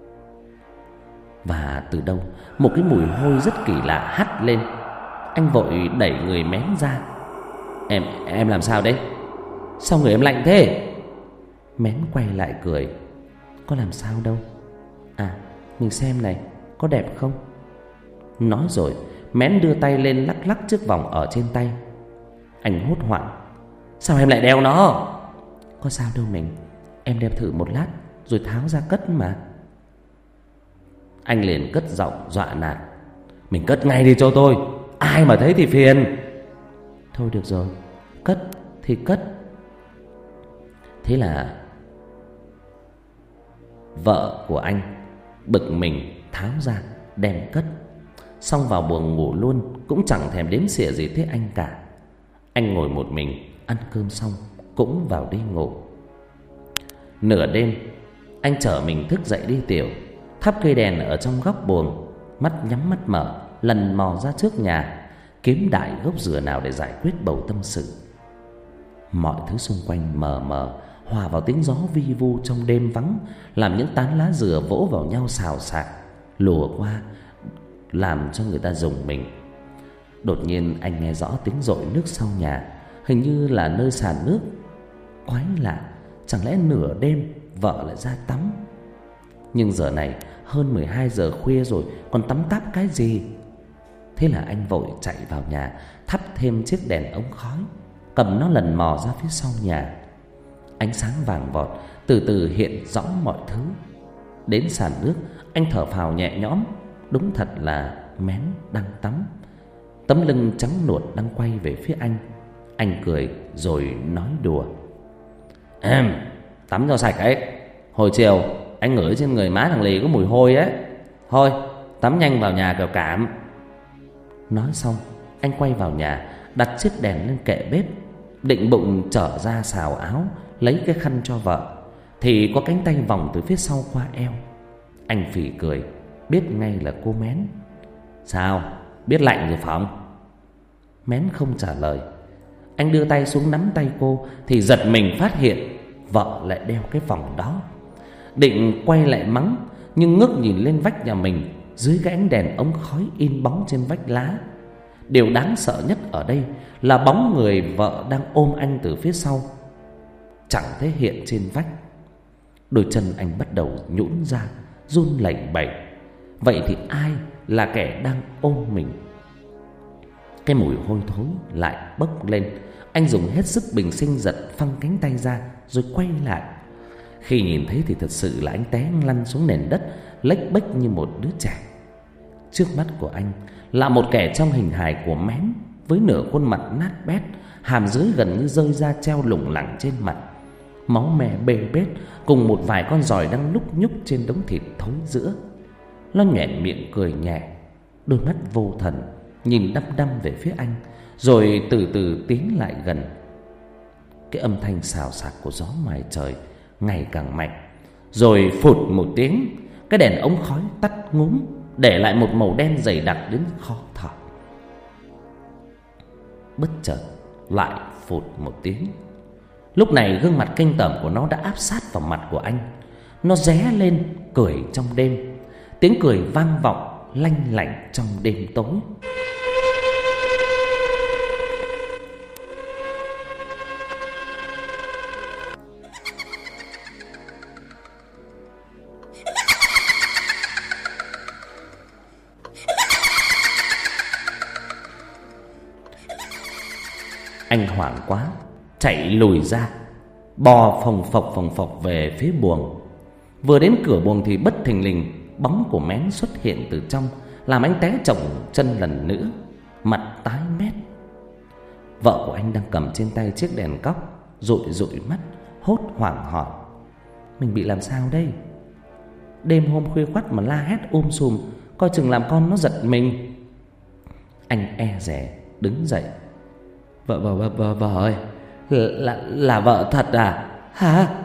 Và từ đâu một cái mùi hôi rất kỳ lạ hắt lên. Anh vội đẩy người Mén ra. Em làm sao đấy? Sao người em lạnh thế? Mén quay lại cười. Có làm sao đâu. À, mình xem này, có đẹp không? Nói rồi Mén đưa tay lên lắc lắc chiếc vòng ở trên tay. Anh hốt hoảng. Sao em lại đeo nó? Có sao đâu mình, em đeo thử một lát rồi tháo ra cất mà. Anh liền cất giọng dọa nạt. Mình cất ngay đi cho tôi, ai mà thấy thì phiền. Thôi được rồi, cất thì cất. Thế là vợ của anh bực mình tháo ra đem cất. Xong vào buồng ngủ luôn, cũng chẳng thèm đếm xỉa gì tới anh cả. Anh ngồi một mình ăn cơm xong cũng vào đi ngủ. Nửa đêm anh chở mình thức dậy đi tiểu, thắp cây đèn ở trong góc buồng, mắt nhắm mắt mở, lần mò ra trước nhà, kiếm đại gốc dừa nào để giải quyết bầu tâm sự. Mọi thứ xung quanh mờ mờ, hòa vào tiếng gió vi vu trong đêm vắng, làm những tán lá dừa vỗ vào nhau xào xạc, lùa qua làm cho người ta rùng mình. Đột nhiên anh nghe rõ tiếng dội nước sau nhà, hình như là nơi sàn nước. Quái lạ, chẳng lẽ nửa đêm vợ lại ra tắm? Nhưng giờ này hơn 12 giờ khuya rồi, còn tắm táp cái gì? Thế là anh vội chạy vào nhà, thắp thêm chiếc đèn ống khói, cầm nó lần mò ra phía sau nhà. Ánh sáng vàng vọt từ từ hiện rõ mọi thứ. Đến sàn nước, anh thở phào nhẹ nhõm. Đúng thật là Mén đang tắm. Tấm lưng trắng nuột đang quay về phía anh. Anh cười rồi nói đùa. Tắm cho sạch ấy. Hồi chiều anh ngửi trên người má thằng Lì có mùi hôi ấy. Thôi tắm nhanh vào nhà kẻo cảm. Nói xong anh quay vào nhà, đặt chiếc đèn lên kệ bếp, định bụng trở ra xào áo, lấy cái khăn cho vợ, thì có cánh tay vòng từ phía sau qua eo. Anh phì cười, biết ngay là cô Mén. Sao, biết lạnh rồi phải không? Mén không trả lời. Anh đưa tay xuống nắm tay cô thì giật mình phát hiện vợ lại đeo cái vòng đó. Định quay lại mắng, nhưng ngước nhìn lên vách nhà mình, dưới cái ánh đèn ống khói in bóng trên vách lá. Điều đáng sợ nhất ở đây là bóng người vợ đang ôm anh từ phía sau chẳng thể hiện trên vách. Đôi chân anh bắt đầu nhũn ra, run lẩy bẩy. Vậy thì ai là kẻ đang ôm mình? Cái mùi hôi thối lại bốc lên. Anh dùng hết sức bình sinh giật phăng cánh tay ra rồi quay lại. Khi nhìn thấy thì thật sự là anh té lăn xuống nền đất, lếch bếch như một đứa trẻ. Trước mắt của anh là một kẻ trong hình hài của Mén, với nửa khuôn mặt nát bét, hàm dưới gần như rơi ra treo lủng lẳng trên mặt, máu me bê bết, cùng một vài con giòi đang lúc nhúc trên đống thịt thối rữa. Nó nhoẻn miệng cười nhẹ, đôi mắt vô thần nhìn đăm đăm về phía anh, rồi từ từ tiến lại gần. Cái âm thanh xào xạc của gió ngoài trời ngày càng mạnh, rồi phụt một tiếng, cái đèn ống khói tắt ngúm, để lại một màu đen dày đặc đến khó thở. Bất chợt lại phụt một tiếng. Lúc này gương mặt kinh tởm của nó đã áp sát vào mặt của anh. Nó ré lên cười trong đêm. Tiếng cười vang vọng lanh lảnh trong đêm tối. Anh hoảng quá, chạy lùi ra, bò phồng phộc về phía buồng. Vừa đến cửa buồng thì bất thình lình bóng của Mén xuất hiện từ trong, làm anh té chồng chân lần nữa, mặt tái mét. Vợ của anh đang cầm trên tay chiếc đèn cóc, dụi mắt, hốt hoảng hỏi: mình bị làm sao đây? Đêm hôm khuya khoắt mà la hét sùm, coi chừng làm con nó giật mình. Anh e dè đứng dậy. Vợ ơi, là vợ thật à? Hả?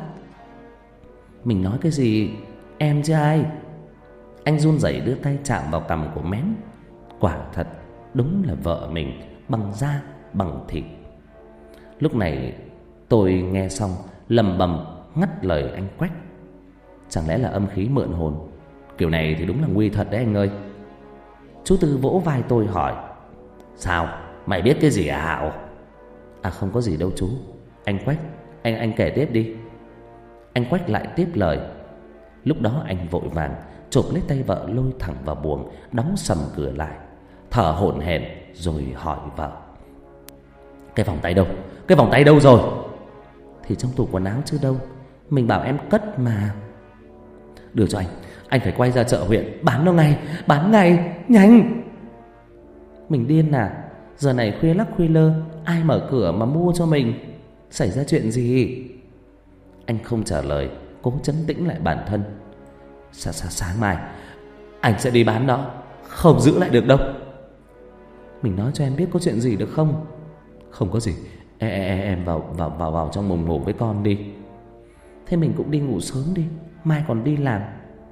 Mình nói cái gì? Em chứ ai? Anh run rẩy đưa tay chạm vào cằm của Mén. Quả thật, đúng là vợ mình, bằng da bằng thịt. Lúc này tôi nghe xong lầm bầm ngắt lời anh Quách. Chẳng lẽ là âm khí mượn hồn? Kiểu này thì đúng là nguy thật đấy anh ơi. Chú Tư vỗ vai tôi hỏi: Sao? Mày biết cái gì à Hạo? À không có gì đâu chú. Anh Quách, anh kể tiếp đi. Anh Quách lại tiếp lời. Lúc đó anh vội vàng chộp lấy tay vợ lôi thẳng vào buồng, đóng sầm cửa lại, thở hổn hển rồi hỏi vợ: Cái vòng tay đâu? Cái vòng tay đâu rồi? Thì trong tủ quần áo chứ đâu. Mình bảo em cất mà. Đưa cho anh phải quay ra chợ huyện bán nó ngay, bán ngay, nhanh. Mình điên à? Giờ này khuya lắc khuya lơ, ai mở cửa mà mua cho mình? Xảy ra chuyện gì? Anh không trả lời, cố trấn tĩnh lại bản thân. Sáng mai anh sẽ đi bán nó, không giữ lại được đâu. Mình nói cho em biết có chuyện gì được không? Không có gì. Em vào trong buồng ngủ với con đi. Thế mình cũng đi ngủ sớm đi, mai còn đi làm.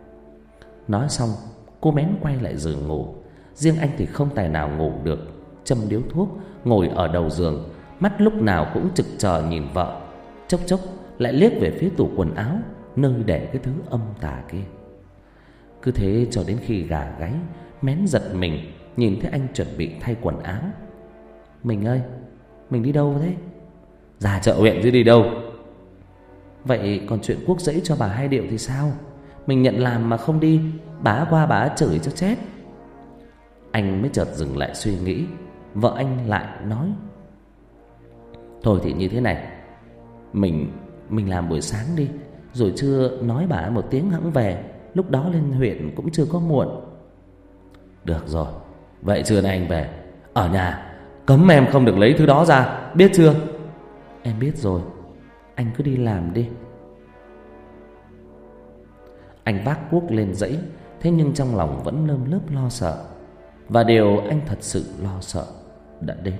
Nói xong cô Mén quay lại giường ngủ. Riêng anh thì không tài nào ngủ được, châm điếu thuốc, ngồi ở đầu giường, mắt lúc nào cũng trực chờ nhìn vợ, chốc chốc lại liếc về phía tủ quần áo, nơi để cái thứ âm tà kia. Cứ thế cho đến khi gà gáy, Mén giật mình nhìn thấy anh chuẩn bị thay quần áo. Mình ơi, mình đi đâu thế? Ra chợ huyện chứ đi đâu. Vậy còn chuyện cuốc giẫy cho bà Hai Điệu thì sao? Mình nhận làm mà không đi, bá qua bá chửi cho chết. Anh mới chợt dừng lại suy nghĩ. Vợ anh lại nói: Thôi thì như thế này, Mình làm buổi sáng đi, rồi trưa nói bà một tiếng hẵng về, lúc đó lên huyện cũng chưa có muộn. Được rồi, vậy trưa nay anh về. Ở nhà cấm em không được lấy thứ đó ra, biết chưa? Em biết rồi, anh cứ đi làm đi. Anh vác cuốc lên dãy, thế nhưng trong lòng vẫn nơm nớp lo sợ. Và điều anh thật sự lo sợ đã đến.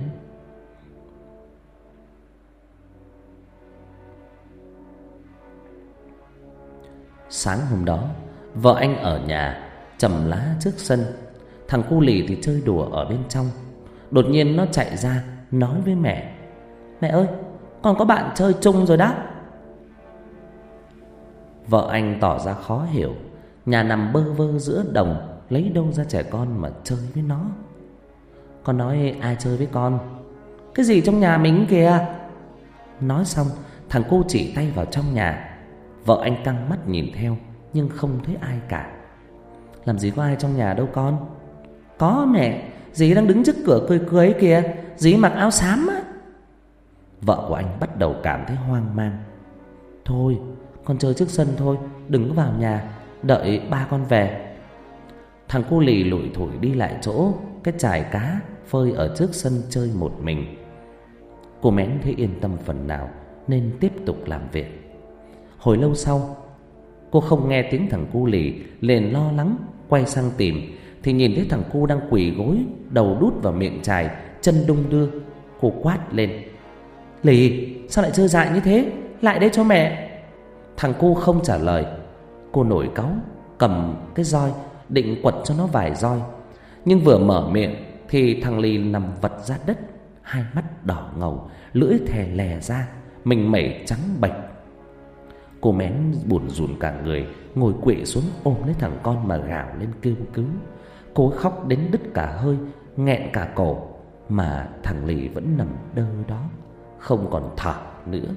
Sáng hôm đó, vợ anh ở nhà chầm lá trước sân. Thằng cu lì thì chơi đùa ở bên trong. Đột nhiên nó chạy ra nói với mẹ: Mẹ ơi, con có bạn chơi chung rồi đó. Vợ anh tỏ ra khó hiểu. Nhà nằm bơ vơ giữa đồng, lấy đâu ra trẻ con mà chơi với nó? Con nói ai chơi với con? Cái gì trong nhà mình kìa. Nói xong, thằng cu chỉ tay vào trong nhà. Vợ anh căng mắt nhìn theo, nhưng không thấy ai cả. Làm gì có ai trong nhà đâu con. Có mẹ, dì đang đứng trước cửa cười cười ấy kìa. Dì mặc áo xám á. Vợ của anh bắt đầu cảm thấy hoang mang. Thôi, con chơi trước sân thôi, đừng có vào nhà, đợi ba con về. Thằng cu lì lủi thủi đi lại chỗ cái chài cá phơi ở trước sân chơi một mình. Cô Mén thấy yên tâm phần nào nên tiếp tục làm việc. Hồi lâu sau, cô không nghe tiếng thằng cu lì, liền lo lắng quay sang tìm, thì nhìn thấy thằng cu đang quỳ gối, đầu đút vào miệng chài, chân đung đưa. Cô quát lên: Lì, sao lại chơi dại như thế? Lại đây cho mẹ. Thằng cu không trả lời. Cô nổi cáu, cầm cái roi định quật cho nó vài roi. Nhưng vừa mở miệng thì thằng lì nằm vật ra đất, hai mắt đỏ ngầu, lưỡi thè lè ra, mình mẩy trắng bệch. Cô Mén buồn rùn cả người, ngồi quỵ xuống ôm lấy thằng con mà gào lên kêu cứu. Cô khóc đến đứt cả hơi, nghẹn cả cổ, mà thằng lì vẫn nằm đơ đó, không còn thở nữa.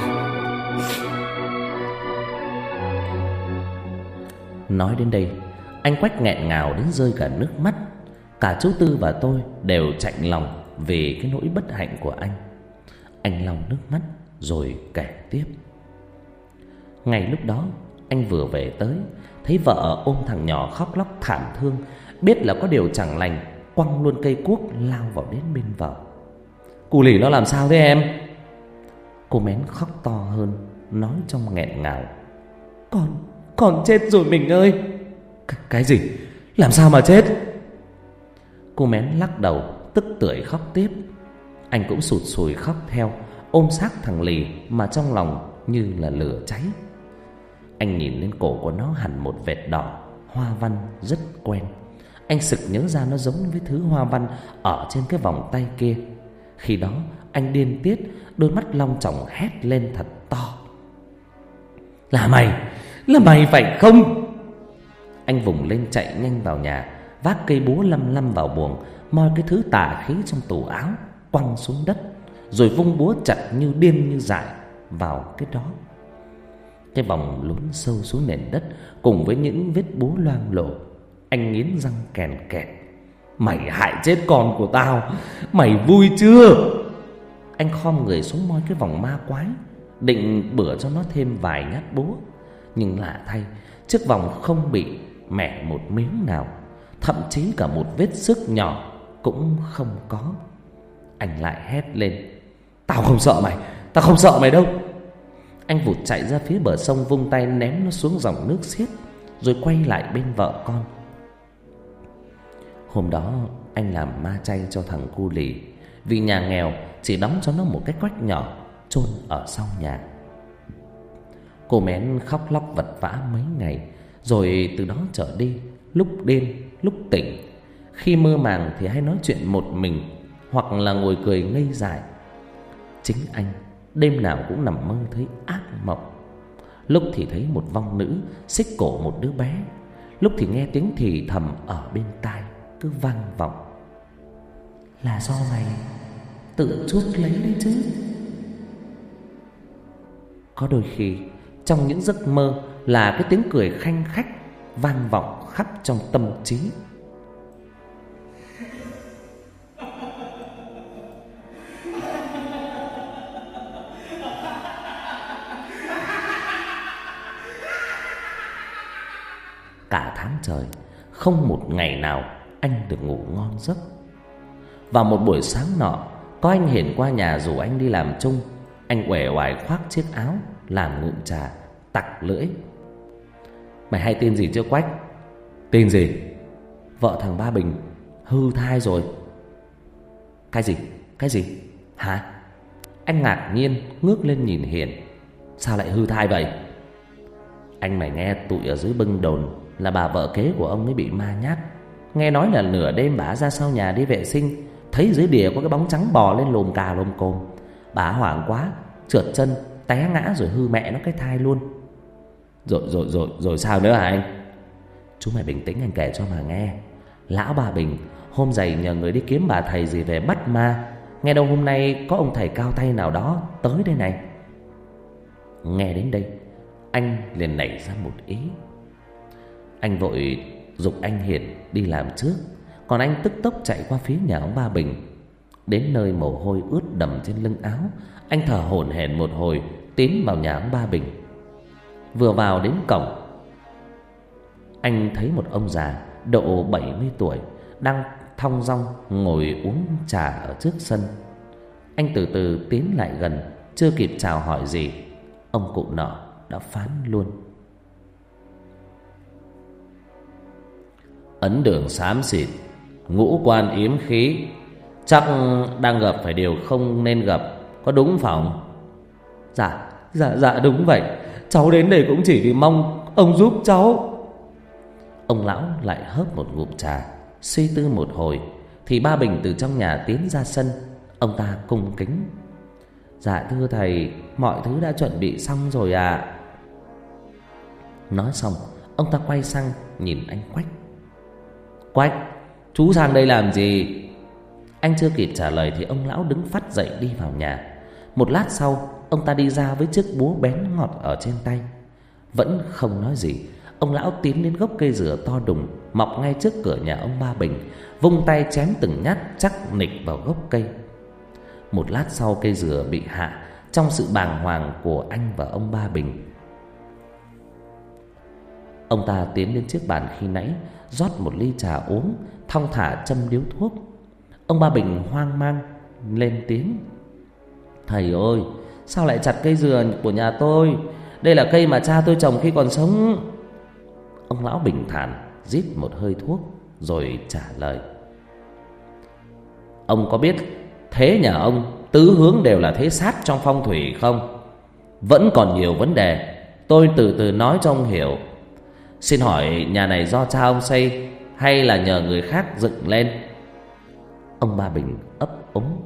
Nói đến đây, Anh Quách nghẹn ngào đến rơi cả nước mắt. Cả chú Tư và tôi đều chạnh lòng vì cái nỗi bất hạnh của anh. Anh lau nước mắt rồi kể tiếp. Ngay lúc đó anh vừa về tới, thấy vợ ôm thằng nhỏ khóc lóc thảm thương, biết là có điều chẳng lành, quăng luôn cây cuốc lao vào đến bên vợ. Cụ Lì nó làm sao thế em? Cô Mén khóc to hơn, nói trong nghẹn ngào. Con chết rồi mình ơi. Cái gì? Làm sao mà chết? Cô Mén lắc đầu tức tưởi khóc tiếp. Anh cũng sụt sùi khóc theo, ôm xác thằng Lì mà trong lòng như là lửa cháy. Anh nhìn lên cổ của nó hẳn một vệt đỏ, hoa văn rất quen. Anh sực nhớ ra nó giống với thứ hoa văn ở trên cái vòng tay kia. Khi đó anh điên tiết, đôi mắt long tròng hét lên thật to. Là mày phải không? Anh vùng lên chạy nhanh vào nhà, vác cây búa lăm lăm vào buồng, moi cái thứ tà khí trong tủ áo quăng xuống đất, rồi vung búa chặt như điên như dại vào cái đó. Cái vòng lún sâu xuống nền đất cùng với những vết búa loang lổ. Anh nghiến răng kèn kẹt. Mày hại chết con của tao, mày vui chưa? Anh khom người xuống moi cái vòng ma quái, định bữa cho nó thêm vài nhát búa. Nhưng lạ thay, chiếc vòng không bị mẻ một miếng nào, thậm chí cả một vết xước nhỏ cũng không có. Anh lại hét lên. Tao không sợ mày đâu. Anh vụt chạy ra phía bờ sông, vung tay ném nó xuống dòng nước xiết, rồi quay lại bên vợ con. Hôm đó anh làm ma chay cho thằng cu Lì, vì nhà nghèo chỉ đóng cho nó một cái quách nhỏ chôn ở sau nhà. Cô Mén khóc lóc vật vã mấy ngày, rồi từ đó trở đi, lúc điên lúc tỉnh. Khi mơ màng thì hay nói chuyện một mình, hoặc là ngồi cười ngây dại. Chính anh đêm nào cũng nằm mơ thấy ác mộng. Lúc thì thấy một vong nữ xích cổ một đứa bé, lúc thì nghe tiếng thì thầm ở bên tai cứ vang vọng. Là do mày tự chuốc lấy đấy chứ. Có đôi khi trong những giấc mơ là cái tiếng cười khanh khách vang vọng khắp trong tâm trí. Cả tháng trời không một ngày nào anh được ngủ ngon giấc. Vào một buổi sáng nọ, có anh Hiền qua nhà rủ anh đi làm chung. Anh uể oải khoác chiếc áo, làm ngụm trà, tặc lưỡi. Mày hay tin gì chưa Quách? Tin gì? Vợ thằng Ba Bình hư thai rồi. Cái gì? Hả? Anh ngạc nhiên ngước lên nhìn Hiền. Sao lại hư thai vậy? Anh mày nghe tụi ở dưới bưng đồn là bà vợ kế của ông ấy bị ma nhát. Nghe nói là nửa đêm bà ra sau nhà đi vệ sinh, thấy dưới đìa có cái bóng trắng bò lên lồm cà lồm cồm. Bà hoảng quá, trượt chân, té ngã rồi hư mẹ nó cái thai luôn. Rồi sao nữa hả anh? Chú mày bình tĩnh, anh kể cho mà nghe. Lão Ba Bình hôm dày nhờ người đi kiếm bà thầy gì về bắt ma. Nghe đâu hôm nay có ông thầy cao tay nào đó tới đây này. Nghe đến đây, anh liền nảy ra một ý. Anh vội giục anh Hiền đi làm trước, còn anh tức tốc chạy qua phía nhà ông Ba Bình. Đến nơi mồ hôi ướt đầm trên lưng áo, anh thở hổn hển một hồi, tiến vào nhà ông Ba Bình. Vừa vào đến cổng, anh thấy một ông già độ 70 tuổi đang thong dong ngồi uống trà ở trước sân. Anh từ từ tiến lại gần, chưa kịp chào hỏi gì, ông cụ nọ đã phán luôn. Ấn đường xám xịt, ngũ quan yếm khí, chắc đang gặp phải điều không nên gặp, có đúng không? Dạ đúng vậy. Cháu đến đây cũng chỉ vì mong ông giúp cháu. Ông lão lại hớp một ngụm trà, suy tư một hồi thì Ba Bình từ trong nhà tiến ra sân. Ông ta cung kính. Dạ thưa thầy, mọi thứ đã chuẩn bị xong rồi ạ. Nói xong, ông ta quay sang nhìn anh Quách. Quách, chú sang đây làm gì? Anh chưa kịp trả lời thì ông lão đứng phắt dậy đi vào nhà. Một lát sau, ông ta đi ra với chiếc búa bén ngọt ở trên tay. Vẫn không nói gì, Ông lão tiến đến gốc cây dừa to đùng mọc ngay trước cửa nhà ông Ba Bình, vung tay chém từng nhát chắc nịch vào gốc cây. Một lát sau cây dừa bị hạ. Trong sự bàng hoàng của anh và ông Ba Bình, ông ta tiến đến chiếc bàn khi nãy, rót một ly trà uống, thong thả châm điếu thuốc. Ông Ba Bình hoang mang lên tiếng: "Thầy ơi, sao lại chặt cây dừa của nhà tôi? Đây là cây mà cha tôi trồng khi còn sống." Ông lão bình thản rít một hơi thuốc rồi trả lời: "Ông có biết thế nhà ông tứ hướng đều là thế sát trong phong thủy không? Vẫn còn nhiều vấn đề, tôi từ từ nói cho ông hiểu. Xin hỏi nhà này do cha ông xây hay là nhờ người khác dựng lên?" Ông Ba Bình ấp úng: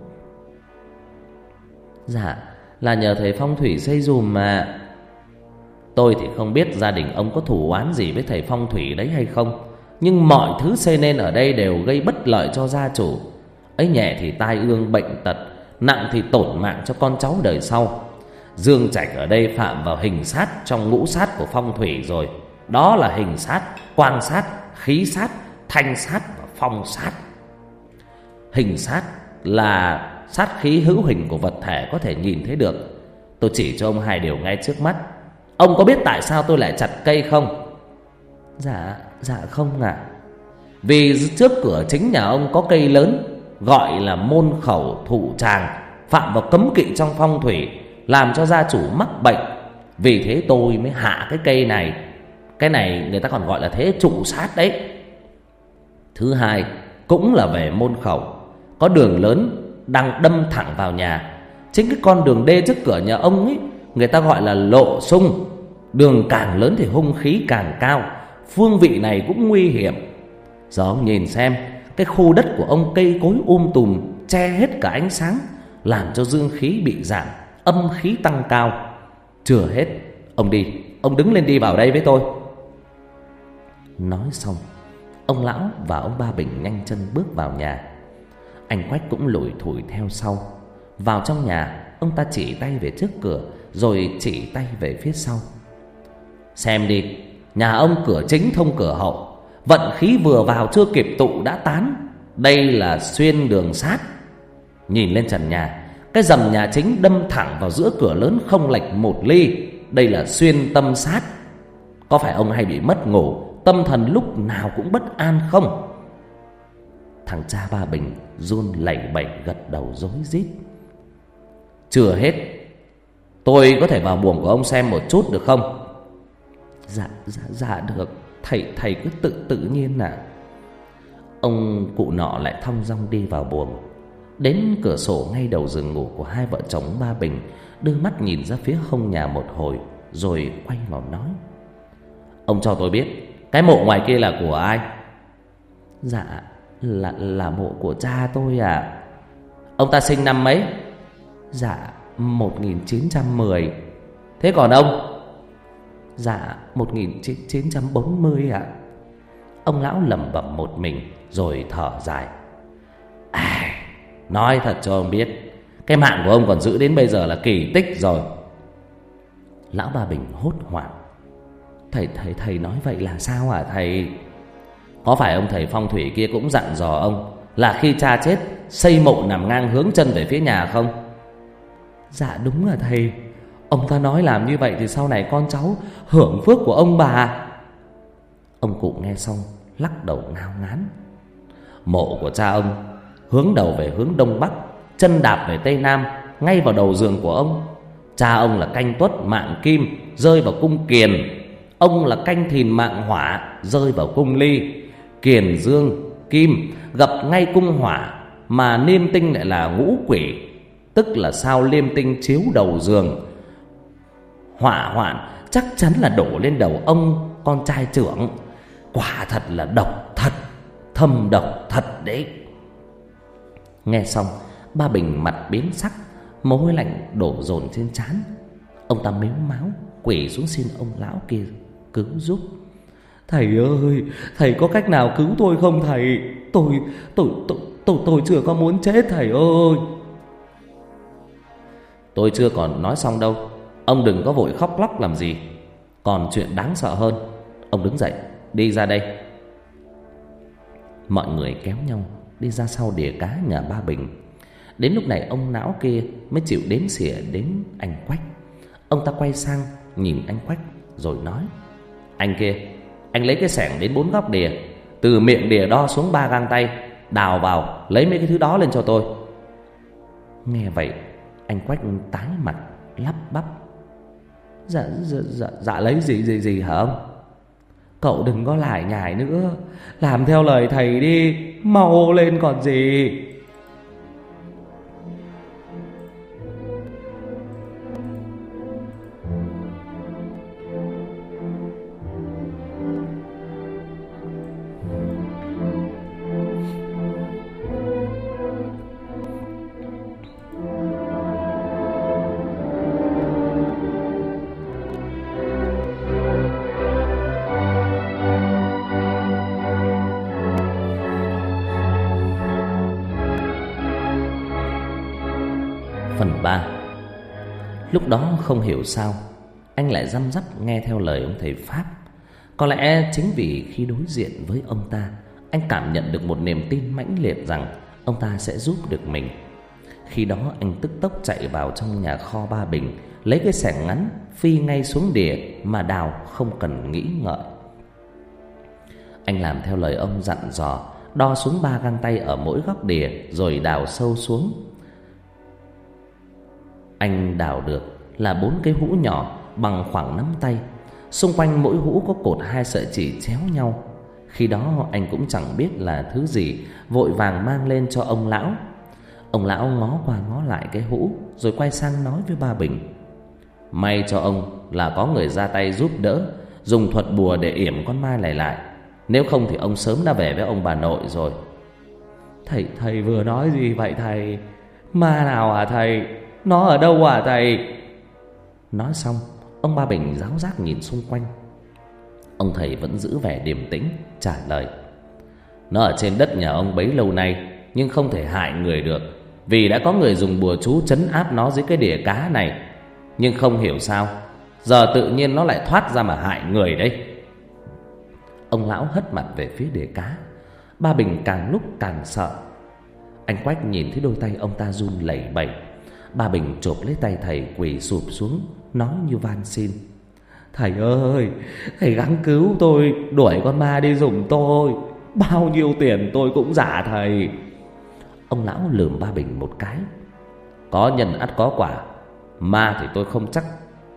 "Dạ, là nhờ thầy phong thủy xây dùm mà." "Tôi thì không biết gia đình ông có thù oán gì với thầy phong thủy đấy hay không, nhưng mọi thứ xây nên ở đây đều gây bất lợi cho gia chủ. Ấy nhẹ thì tai ương bệnh tật, nặng thì tổn mạng cho con cháu đời sau. Dương Trạch ở đây phạm vào hình sát trong ngũ sát của phong thủy rồi. Đó là hình sát, quang sát, khí sát, thanh sát và phong sát. Hình sát là sát khí hữu hình của vật thể có thể nhìn thấy được. Tôi chỉ cho ông hai điều ngay trước mắt. Ông có biết tại sao tôi lại chặt cây không?" Dạ không ạ." "Vì trước cửa chính nhà ông có cây lớn gọi là môn khẩu thụ tràng, phạm vào cấm kỵ trong phong thủy, làm cho gia chủ mắc bệnh. Vì thế tôi mới hạ cái cây này. Cái này người ta còn gọi là thế trụ sát đấy. Thứ hai, cũng là về môn khẩu, có đường lớn đang đâm thẳng vào nhà. Chính cái con đường đê trước cửa nhà ông ấy người ta gọi là lộ xung. Đường càng lớn thì hung khí càng cao, phương vị này cũng nguy hiểm. Giờ ông nhìn xem, cái khu đất của ông cây cối tùm, che hết cả ánh sáng, làm cho dương khí bị giảm, âm khí tăng cao. Chưa hết, ông đi, ông đứng lên đi vào đây với tôi." Nói xong, ông lão và ông Ba Bình nhanh chân bước vào nhà. Anh Quách cũng lủi thủi theo sau. Vào trong nhà, ông ta chỉ tay về trước cửa, rồi chỉ tay về phía sau. "Xem đi, nhà ông cửa chính thông cửa hậu, vận khí vừa vào chưa kịp tụ đã tán. Đây là xuyên đường sát. Nhìn lên trần nhà, cái rầm nhà chính đâm thẳng vào giữa cửa lớn không lệch một ly. Đây là xuyên tâm sát. Có phải ông hay bị mất ngủ, tâm thần lúc nào cũng bất an không?" Thằng cha Ba Bình run lẩy bẩy gật đầu rối rít. "Chưa hết, tôi có thể vào buồng của ông xem một chút được không?" Dạ được, thầy cứ tự nhiên ạ." Ông cụ nọ lại thong dong đi vào buồng, đến cửa sổ ngay đầu giường ngủ của hai vợ chồng Ba Bình, đưa mắt nhìn ra phía hông nhà một hồi, rồi quay vào nói: "Ông cho tôi biết, cái mộ ngoài kia là của ai?" "Dạ, là mộ của cha tôi ạ." "Ông ta sinh năm mấy?" "Dạ, 1910. Thế còn ông?" "Dạ, 1940 ạ." Ông lão lẩm bẩm một mình rồi thở dài. Nói thật cho ông biết, cái mạng của ông còn giữ đến bây giờ là kỳ tích rồi." Lão Ba Bình hốt hoảng: Thầy nói vậy là sao hả thầy?" "Có phải ông thầy phong thủy kia cũng dặn dò ông là khi cha chết xây mộ nằm ngang hướng chân về phía nhà không?" "Dạ đúng là thầy. Ông ta nói làm như vậy thì sau này con cháu hưởng phước của ông bà." Ông cụ nghe xong lắc đầu ngao ngán. "Mộ của cha ông hướng đầu về hướng đông bắc, chân đạp về tây nam, ngay vào đầu giường của ông. Cha ông là canh tuất mạng kim, rơi vào cung kiền. Ông là canh thìn mạng hỏa, rơi vào cung ly. Kiền dương kim gặp ngay cung hỏa, mà niêm tinh lại là ngũ quỷ, tức là sao liêm tinh chiếu đầu giường. Hỏa hoạn chắc chắn là đổ lên đầu ông con trai trưởng. Quả thật là độc thật, thâm độc thật đấy." Nghe xong, Ba Bình mặt biến sắc, mồ hôi lạnh đổ dồn trên trán. Ông ta mếu máo quỳ xuống xin ông lão kia cứu giúp. "Thầy ơi, thầy có cách nào cứu tôi không thầy? Tôi chưa có muốn chết thầy ơi." "Tôi chưa còn nói xong đâu, ông đừng có vội khóc lóc làm gì. Còn chuyện đáng sợ hơn, Ông đứng dậy, đi ra đây. Mọi người kéo nhau đi ra sau đỉa cá nhà ba Bình. Đến lúc này ông lão kia mới chịu đếm xỉa đến anh Quách. Ông ta quay sang nhìn anh Quách rồi nói: Anh kia, anh lấy cái xẻng đến 4 góc đỉa, từ miệng đỉa đo xuống 3 gang tay, đào vào lấy mấy cái thứ đó lên cho tôi. Nghe vậy anh Quách tái mặt lắp bắp: Dạ lấy gì hả ông? Cậu đừng có lải nhải nữa, làm theo lời thầy đi, mau lên còn gì. Phần 3. Lúc đó không hiểu sao anh lại răm rắp nghe theo lời ông thầy Pháp. Có lẽ chính vì khi đối diện với ông ta, anh cảm nhận được một niềm tin mãnh liệt rằng ông ta sẽ giúp được mình. Khi đó anh tức tốc chạy vào trong nhà kho ba Bình, lấy cái xẻng ngắn phi ngay xuống đỉa mà đào không cần nghĩ ngợi. Anh làm theo lời ông dặn dò, đo xuống 3 gang tay ở mỗi góc đỉa rồi đào sâu xuống. Anh đào được là 4 cái hũ nhỏ bằng khoảng nắm tay. Xung quanh mỗi hũ có cột 2 sợi chỉ chéo nhau. Khi đó anh cũng chẳng biết là thứ gì, vội vàng mang lên cho ông lão. Ông lão ngó qua ngó lại cái hũ rồi quay sang nói với ba Bình: May cho ông là có người ra tay giúp đỡ, dùng thuật bùa để yểm con ma này lại. Nếu không thì ông sớm đã về với ông bà nội rồi. Thầy vừa nói gì vậy thầy? Ma nào hả thầy? Nó ở đâu hả thầy? Nói xong ông ba Bình ráo rác nhìn xung quanh. Ông thầy vẫn giữ vẻ điềm tĩnh trả lời: Nó ở trên đất nhà ông bấy lâu nay, nhưng không thể hại người được, vì đã có người dùng bùa chú trấn áp nó dưới cái đỉa cá này. Nhưng không hiểu sao giờ tự nhiên nó lại thoát ra mà hại người đấy. Ông lão hất mặt về phía đỉa cá. Ba Bình càng lúc càng sợ. Anh Quách nhìn thấy đôi tay ông ta run lẩy bẩy. Ba Bình chộp lấy tay thầy quỳ sụp xuống, nói như van xin: Thầy ơi, thầy gắng cứu tôi, đuổi con ma đi giùm tôi. Bao nhiêu tiền tôi cũng giả thầy. Ông lão lườm ba Bình một cái: Có nhân ắt có quả. Ma thì tôi không chắc.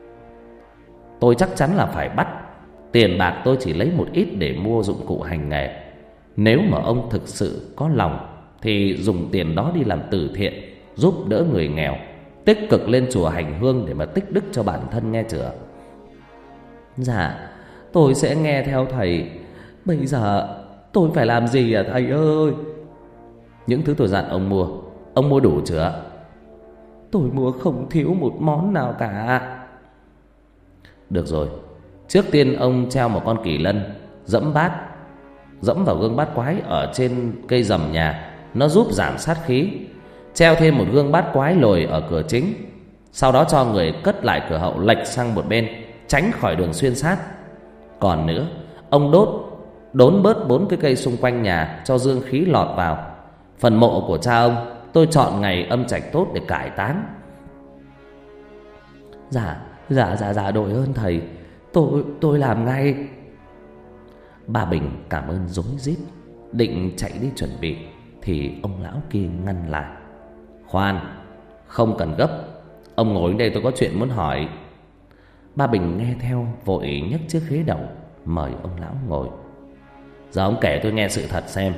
Tôi chắc chắn là phải bắt. Tiền bạc tôi chỉ lấy một ít để mua dụng cụ hành nghề. Nếu mà ông thực sự có lòng thì dùng tiền đó đi làm từ thiện, giúp đỡ người nghèo, tích cực lên chùa hành hương để mà tích đức cho bản thân, nghe chưa? Dạ, tôi sẽ nghe theo thầy. Bây giờ tôi phải làm gì à thầy ơi? Những thứ tôi dặn ông mua đủ chưa? Tôi mua không thiếu một món nào cả. Được rồi, trước tiên ông treo một con kỳ lân dẫm vào gương bát quái ở trên cây rầm nhà, nó giúp giảm sát khí. Treo thêm một gương bát quái lồi ở cửa chính. Sau đó cho người cất lại cửa hậu lệch sang một bên, tránh khỏi đường xuyên sát. Còn nữa, ông đốn bớt 4 cái cây xung quanh nhà cho dương khí lọt vào. Phần mộ của cha ông tôi chọn ngày âm trạch tốt để cải táng. Dạ đội ơn thầy. Tôi làm ngay. Bà Bình cảm ơn rối rít, định chạy đi chuẩn bị thì ông lão kia ngăn lại: Khoan, không cần gấp. Ông ngồi đây, tôi có chuyện muốn hỏi. Ba Bình nghe theo vội nhấc chiếc ghế đầu mời ông lão ngồi. Giờ ông kể tôi nghe sự thật xem.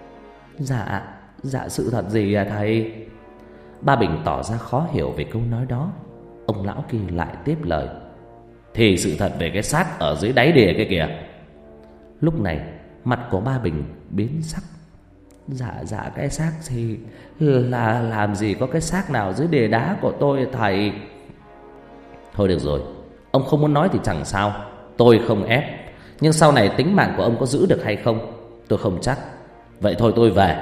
Dạ sự thật gì à thầy? Ba Bình tỏ ra khó hiểu về câu nói đó. Ông lão kia lại tiếp lời: Thì sự thật về cái xác ở dưới đáy đìa kia kìa. Lúc này mặt của ba Bình biến sắc. Dạ cái xác thì là làm gì có cái xác nào dưới đìa đá của tôi thầy? Thôi được rồi, ông không muốn nói thì chẳng sao, tôi không ép. Nhưng sau này tính mạng của ông có giữ được hay không tôi không chắc. Vậy thôi tôi về.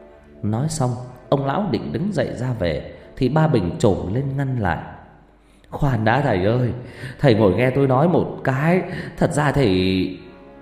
Nói xong ông lão định đứng dậy ra về thì ba Bình trồm lên ngăn lại: Khoan đã thầy ơi, thầy ngồi nghe tôi nói một cái. Thật ra thì...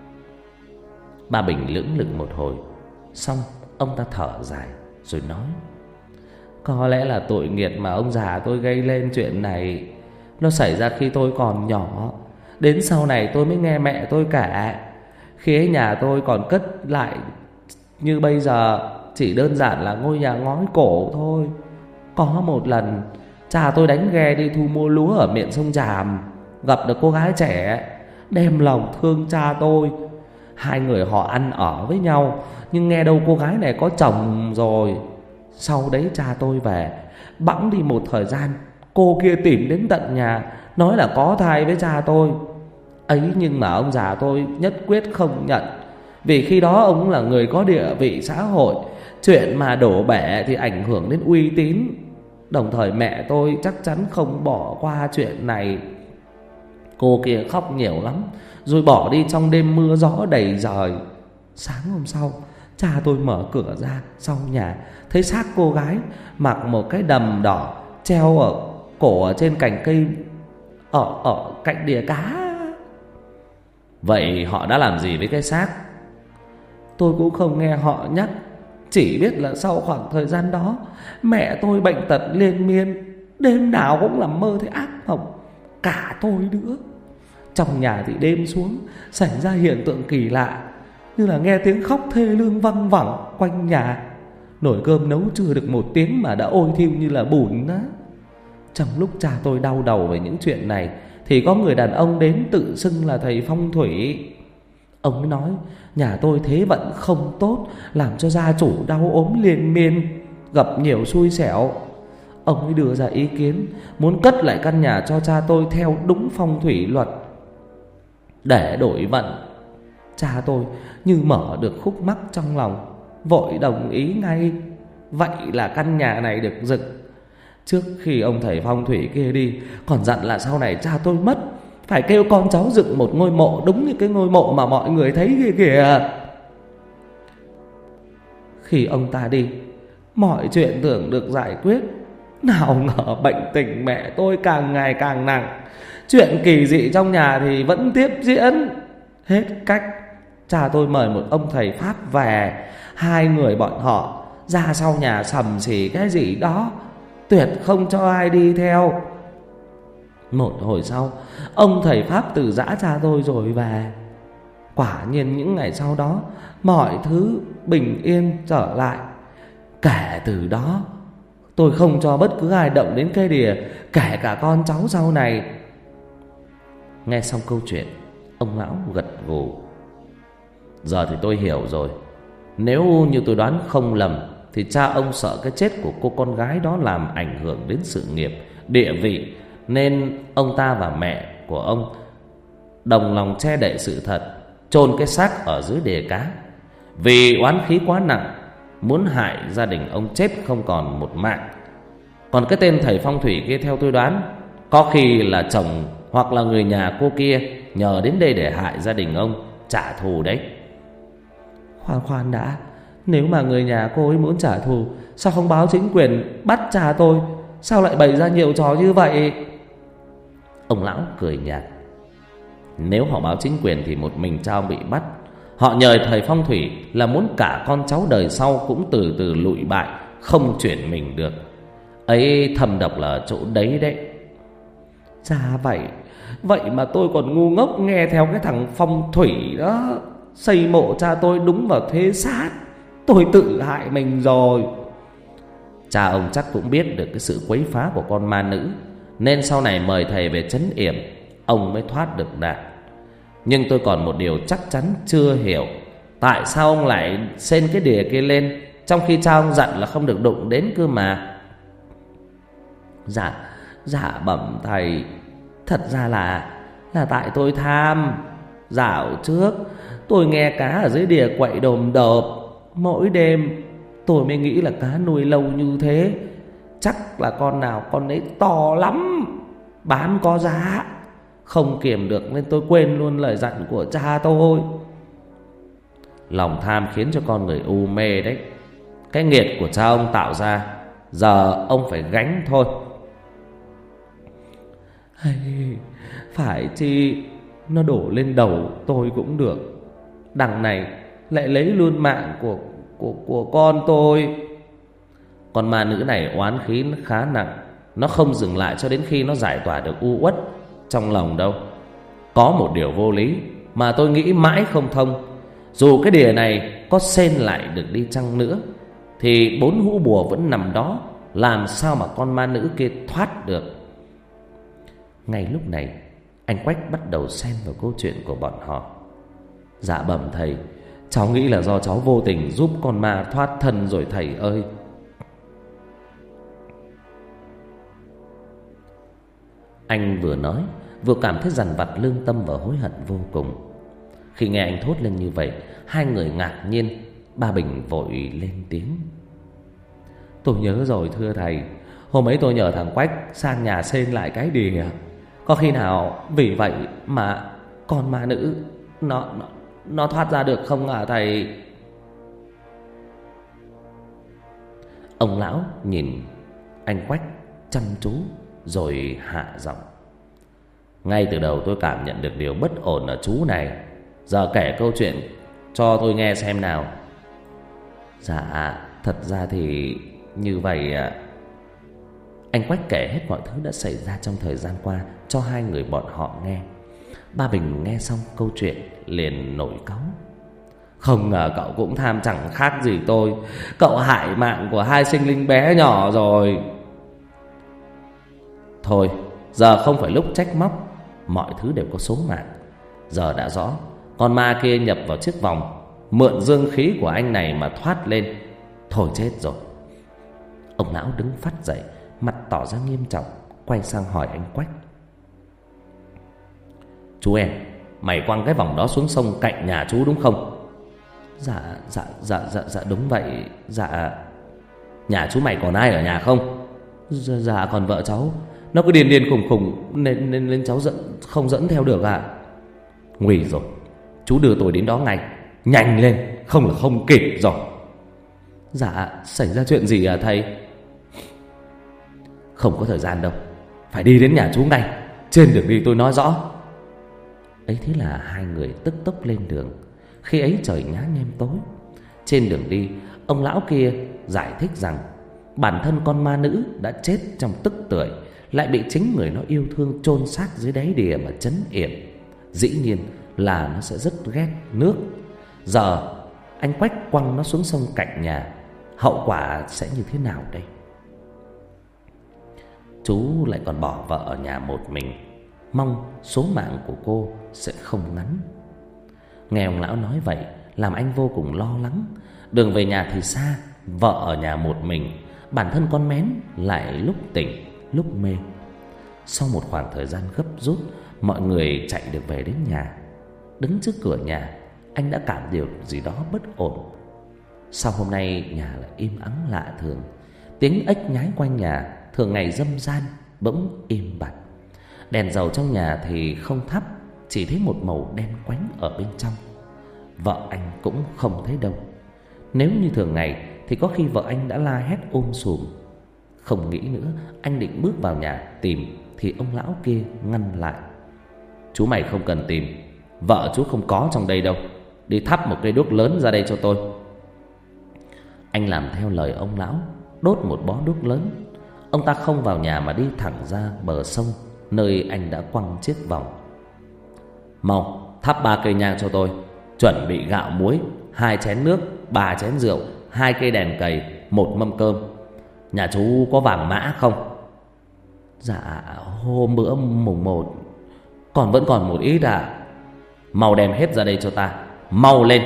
Ba Bình lưỡng lự một hồi, xong ông ta thở dài rồi nói: Có lẽ là tội nghiệp mà ông già tôi gây lên chuyện này. Nó xảy ra khi tôi còn nhỏ. Đến sau này tôi mới nghe mẹ tôi kể. Khi ấy nhà tôi còn cất lại như bây giờ, chỉ đơn giản là ngôi nhà ngói cổ thôi. Có một lần cha tôi đánh ghe đi thu mua lúa ở miệng sông Tràm, gặp được cô gái trẻ, đem lòng thương cha tôi. Hai người họ ăn ở với nhau, nhưng nghe đâu cô gái này có chồng rồi. Sau đấy cha tôi về, bẵng đi một thời gian, cô kia tìm đến tận nhà, nói là có thai với cha tôi. Ấy nhưng mà ông già tôi nhất quyết không nhận, vì khi đó ông là người có địa vị xã hội. Chuyện mà đổ bể thì ảnh hưởng đến uy tín. Đồng thời mẹ tôi chắc chắn không bỏ qua chuyện này. Cô kia khóc nhiều lắm, rồi bỏ đi trong đêm mưa gió đầy trời. Sáng hôm sau, cha tôi mở cửa ra sau nhà, thấy xác cô gái mặc một cái đầm đỏ treo ở cổ ở trên cành cây ở cạnh đìa cá. Vậy họ đã làm gì với cái xác? Tôi cũng không nghe họ nhắc, chỉ biết là sau khoảng thời gian đó mẹ tôi bệnh tật liên miên, đêm nào cũng nằm mơ thấy ác mộng. Cả tôi nữa. Trong nhà thì đêm xuống xảy ra hiện tượng kỳ lạ, như là nghe tiếng khóc thê lương văng vẳng quanh nhà. Nồi cơm nấu chưa được một tiếng mà đã ôi thiêu như là bùn á. Trong lúc cha tôi đau đầu về những chuyện này, thì có người đàn ông đến tự xưng là thầy phong thủy. Ông ấy nói nhà tôi thế vận không tốt, làm cho gia chủ đau ốm liên miên, gặp nhiều xui xẻo. Ông ấy đưa ra ý kiến muốn cất lại căn nhà cho cha tôi theo đúng phong thủy luật để đổi vận. Cha tôi như mở được khúc mắc trong lòng, vội đồng ý ngay. Vậy là căn nhà này được dựng. Trước khi ông thầy phong thủy kia đi, còn dặn là sau này cha tôi mất, phải kêu con cháu dựng một ngôi mộ đúng như cái ngôi mộ mà mọi người thấy kia kìa. Khi ông ta đi, mọi chuyện tưởng được giải quyết, nào ngờ bệnh tình mẹ tôi càng ngày càng nặng. Chuyện kỳ dị trong nhà thì vẫn tiếp diễn. Hết cách, cha tôi mời một ông thầy Pháp về. Hai người bọn họ ra sau nhà sầm xì cái gì đó, tuyệt không cho ai đi theo. Một hồi sau, ông thầy Pháp từ giã cha tôi rồi về. Quả nhiên những ngày sau đó, mọi thứ bình yên trở lại. Kể từ đó, tôi không cho bất cứ ai động đến cây đìa, kể cả con cháu sau này. Nghe xong câu chuyện, ông lão gật gù. Giờ thì tôi hiểu rồi. Nếu như tôi đoán không lầm, thì cha ông sợ cái chết của cô con gái đó làm ảnh hưởng đến sự nghiệp, địa vị, nên ông ta và mẹ của ông đồng lòng che đậy sự thật, chôn cái xác ở dưới đìa cá. Vì oán khí quá nặng, muốn hại gia đình ông chết không còn một mạng. Còn cái tên thầy phong thủy kia, theo tôi đoán, có khi là chồng hoặc là người nhà cô kia nhờ đến đây để hại gia đình ông, trả thù đấy. Khoan đã, nếu mà người nhà cô ấy muốn trả thù, sao không báo chính quyền bắt cha tôi? Sao lại bày ra nhiều trò như vậy? Ông lão cười nhạt. Nếu họ báo chính quyền thì một mình cha ông bị bắt. Họ nhờ thầy phong thủy là muốn cả con cháu đời sau cũng từ từ lụi bại, không chuyển mình được. Ấy thâm độc là ở chỗ đấy đấy. Dạ vậy mà tôi còn ngu ngốc nghe theo cái thằng phong thủy đó, xây mộ cha tôi đúng vào thế sát. Tôi tự hại mình rồi. Cha ông chắc cũng biết được cái sự quấy phá của con ma nữ, nên sau này mời thầy về trấn yểm, ông mới thoát được nạn. Nhưng tôi còn một điều chắc chắn chưa hiểu, tại sao ông lại xên cái đìa kia lên, trong khi cha ông dặn là không được đụng đến cơ mà. Dạ bẩm thầy, thật ra là tại tôi tham. Dạo trước tôi nghe cá ở dưới đìa quậy đồm độp, mỗi đêm tôi mới nghĩ là cá nuôi lâu như thế, chắc là con nào con ấy to lắm, bán có giá. Không kiềm được nên tôi quên luôn lời dặn của cha tôi. Lòng tham khiến cho con người u mê đấy. Cái nghiệt của cha ông tạo ra, giờ ông phải gánh thôi. Hay phải chi nó đổ lên đầu tôi cũng được, đằng này lại lấy luôn mạng của con tôi. Con ma nữ này oán khí nó khá nặng, nó không dừng lại cho đến khi nó giải tỏa được u uất trong lòng đâu. Có một điều vô lý mà tôi nghĩ mãi không thông. Dù cái đìa này có xên lại được đi chăng nữa thì 4 hũ bùa vẫn nằm đó, làm sao mà con ma nữ kia thoát được. Ngay lúc này anh Quách bắt đầu xen vào câu chuyện của bọn họ. Dạ bẩm thầy, cháu nghĩ là do cháu vô tình giúp con ma thoát thân rồi thầy ơi. Anh vừa nói vừa cảm thấy dằn vặt lương tâm và hối hận vô cùng. Khi nghe anh thốt lên như vậy, hai người ngạc nhiên. Ba Bình vội lên tiếng: Tôi nhớ rồi thưa thầy, hôm ấy tôi nhờ thằng Quách sang nhà xên lại cái đìa. Có khi nào vì vậy mà con ma nữ nó thoát ra được không hả thầy? Ông lão nhìn anh Quách chăm chú rồi hạ giọng: Ngay từ đầu tôi cảm nhận được điều bất ổn ở chú này. Giờ kể câu chuyện cho tôi nghe xem nào. Dạ, thật ra thì như vậy ạ. Anh Quách kể hết mọi thứ đã xảy ra trong thời gian qua cho hai người bọn họ nghe. Ba Bình nghe xong câu chuyện liền nổi cáu: Không ngờ cậu cũng tham chẳng khác gì tôi. Cậu hại mạng của hai sinh linh bé nhỏ rồi. Thôi, giờ không phải lúc trách móc, mọi thứ đều có số mạng. Giờ đã rõ, con ma kia nhập vào chiếc vòng, mượn dương khí của anh này mà thoát lên. Thôi chết rồi. Ông lão đứng phắt dậy, mặt tỏ ra nghiêm trọng, quay sang hỏi anh Quách: Chú em, mày quăng cái vòng đó xuống sông cạnh nhà chú đúng không? Dạ đúng vậy. Dạ. Nhà chú mày còn ai ở nhà không? Dạ còn vợ cháu. Nó cứ điên khùng khùng nên cháu không dẫn theo được ạ. Nguy rồi, chú đưa tôi đến đó ngay, nhanh lên, không là không kịp rồi. Dạ, xảy ra chuyện gì à thầy? Không có thời gian đâu, phải đi đến nhà chú ngay. Trên đường đi tôi nói rõ. Ấy thế là hai người tức tốc lên đường. Khi ấy trời nhá nhem tối. Trên đường đi, ông lão kia giải thích rằng bản thân con ma nữ đã chết trong tức tưởi, lại bị chính người nó yêu thương chôn xác dưới đáy đìa mà trấn yểm. Dĩ nhiên là nó sẽ rất ghét nước. Giờ anh Quách quăng nó xuống sông cạnh nhà, hậu quả sẽ như thế nào đây? Chú lại còn bỏ vợ ở nhà một mình, mong số mạng của cô sẽ không ngắn. Nghe ông lão nói vậy làm anh vô cùng lo lắng. Đường về nhà thì xa, vợ ở nhà một mình, bản thân con Mén lại lúc tỉnh lúc mê. Sau một khoảng thời gian gấp rút, mọi người chạy được về đến nhà. Đứng trước cửa nhà, anh đã cảm điều gì đó bất ổn. Sau hôm nay nhà lại im ắng lạ thường. Tiếng ếch nhái quanh nhà thường ngày râm ran bỗng im bặt. Đèn dầu trong nhà thì không thắp, chỉ thấy một màu đen quánh ở bên trong. Vợ anh cũng không thấy đâu. Nếu như thường ngày thì có khi vợ anh đã la hét sùm. Không nghĩ nữa, anh định bước vào nhà tìm thì ông lão kia ngăn lại: Chú mày không cần tìm, vợ chú không có trong đây đâu. Đi thắp một cây đuốc lớn ra đây cho tôi. Anh làm theo lời ông lão, đốt một bó đuốc lớn. Ông ta không vào nhà mà đi thẳng ra bờ sông, nơi anh đã quăng chiếc vòng. Mau thắp 3 cây nhang cho tôi. Chuẩn bị gạo muối, 2 chén nước, 3 chén rượu, 2 cây đèn cầy, 1 mâm cơm. Nhà chú có vàng mã không? Dạ hôm bữa mùng 1 vẫn còn một ít ạ. Mau đem hết ra đây cho ta, mau lên.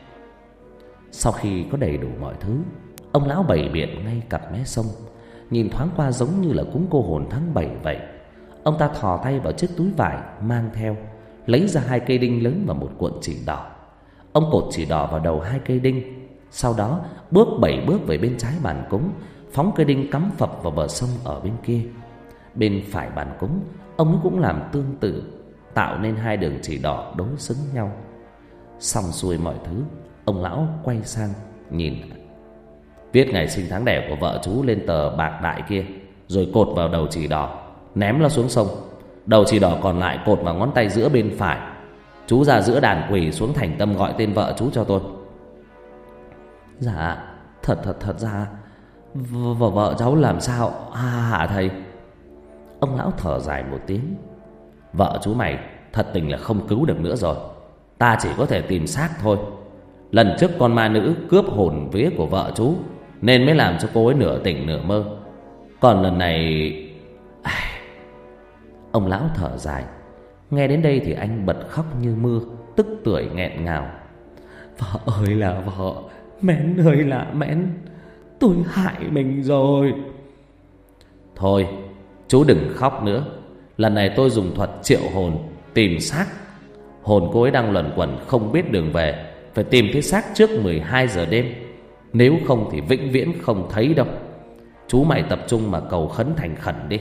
Sau khi có đầy đủ mọi thứ, ông lão bày biện ngay cặp mé sông. Nhìn thoáng qua giống như là cúng cô hồn tháng 7 vậy. Ông ta thò tay vào chiếc túi vải mang theo, lấy ra 2 cây đinh lớn và một cuộn chỉ đỏ. Ông cột chỉ đỏ vào đầu 2 cây đinh, sau đó bước 7 bước về bên trái bàn cúng, phóng cây đinh cắm phập vào bờ sông ở bên kia. Bên phải bàn cúng, ông ấy cũng làm tương tự, tạo nên 2 đường chỉ đỏ đối xứng nhau. Xong xuôi mọi thứ, ông lão quay sang nhìn: Viết ngày sinh tháng đẻ của vợ chú lên tờ bạc đại kia, rồi cột vào đầu chỉ đỏ, ném nó xuống sông. Đầu chỉ đỏ còn lại cột vào ngón tay giữa bên phải. Chú ra giữa đàn quỳ xuống thành tâm gọi tên vợ chú cho tôi. Dạ, thật ra vợ cháu làm sao hả thầy? Ông lão thở dài một tiếng. Vợ chú mày thật tình là không cứu được nữa rồi. Ta chỉ có thể tìm xác thôi. Lần trước con ma nữ cướp hồn vía của vợ chú, nên mới làm cho cô ấy nửa tỉnh nửa mơ. Còn lần này... Ông lão thở dài. Nghe đến đây thì anh bật khóc như mưa, tức tưởi nghẹn ngào. Vợ ơi là vợ, mến ơi là mến, tôi hại mình rồi. Thôi, chú đừng khóc nữa. Lần này tôi dùng thuật triệu hồn tìm xác. Hồn cô ấy đang luẩn quẩn không biết đường về. Phải tìm thấy xác trước 12 giờ đêm. Nếu không thì vĩnh viễn không thấy đâu. Chú mày tập trung mà cầu khấn thành khẩn đi.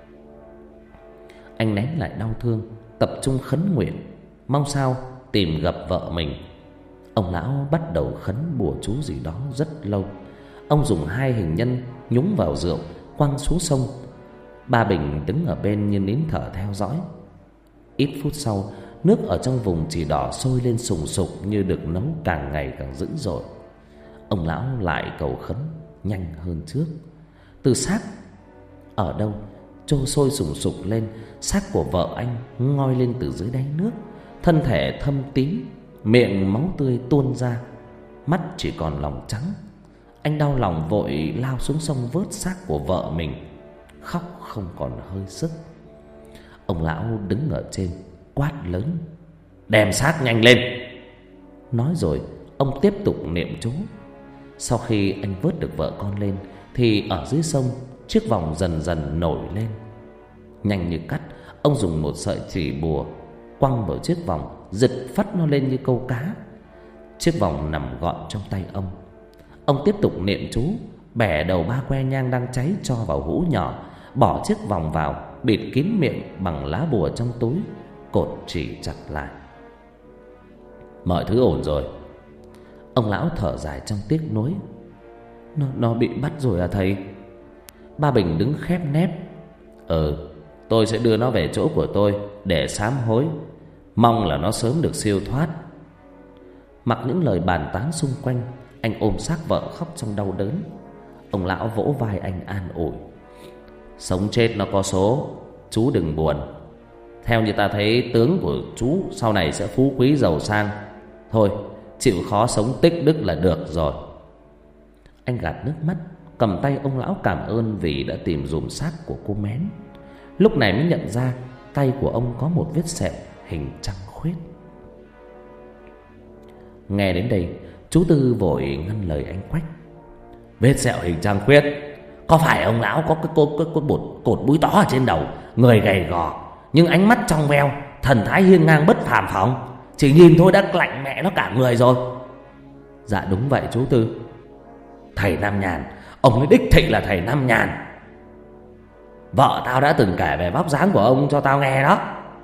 Anh nén lại đau thương, tập trung khấn nguyện, mong sao tìm gặp vợ mình. Ông lão bắt đầu khấn bùa chú gì đó rất lâu. Ông dùng 2 hình nhân nhúng vào rượu quăng xuống sông. Ba Bình đứng ở bên như nín thở theo dõi. Ít phút sau, nước ở trong vùng chỉ đỏ sôi lên sùng sục như được nấu càng ngày càng dữ dội. Ông lão lại cầu khấn nhanh hơn trước. Từ xác ở đâu trôi sôi sùng sục lên, xác của vợ anh ngoi lên từ dưới đáy nước, thân thể thâm tím, miệng máu tươi tuôn ra, mắt chỉ còn lòng trắng. Anh đau lòng vội lao xuống sông vớt xác của vợ mình, khóc không còn hơi sức. Ông lão đứng ở trên quát lớn: "Đem xác nhanh lên!" Nói rồi ông tiếp tục niệm chú. Sau khi anh vớt được vợ con lên thì ở dưới sông, chiếc vòng dần dần nổi lên. Nhanh như cắt, ông dùng một sợi chỉ bùa quăng vào chiếc vòng, giật phắt nó lên như câu cá. Chiếc vòng nằm gọn trong tay ông. Ông tiếp tục niệm chú, bẻ đầu 3 que nhang đang cháy cho vào hũ nhỏ, bỏ chiếc vòng vào, bịt kín miệng bằng lá bùa trong túi, cột chỉ chặt lại. Mọi thứ ổn rồi. Ông lão thở dài trong tiếc nuối. Nó bị bắt rồi à thầy? Ba Bình đứng khép nép. Tôi sẽ đưa nó về chỗ của tôi để sám hối, mong là nó sớm được siêu thoát. Mặc những lời bàn tán xung quanh, anh ôm xác vợ khóc trong đau đớn. Ông lão vỗ vai anh an ủi: "Sống chết nó có số, chú đừng buồn. Theo như ta thấy tướng của chú sau này sẽ phú quý giàu sang. Thôi, chịu khó sống tích đức là được rồi." Anh gạt nước mắt, cầm tay ông lão cảm ơn vì đã tìm dùm xác của cô Mén. Lúc này mới nhận ra tay của ông có một vết sẹo hình trăng khuyết. Nghe đến đây, chú Tư vội ngăn lời anh Quách: "Vết sẹo hình trăng khuyết, có phải ông lão có cái cột búi to ở trên đầu, người gầy gò nhưng ánh mắt trong veo, thần thái hiên ngang bất phàm phóng, chỉ nhìn thôi đã lạnh mẹ nó cả người rồi?" "Dạ đúng vậy chú Tư." "Thầy Nam Nhàn, ông ấy đích thị là thầy Nam Nhàn. Vợ tao đã từng kể về vóc dáng của ông cho tao nghe đó."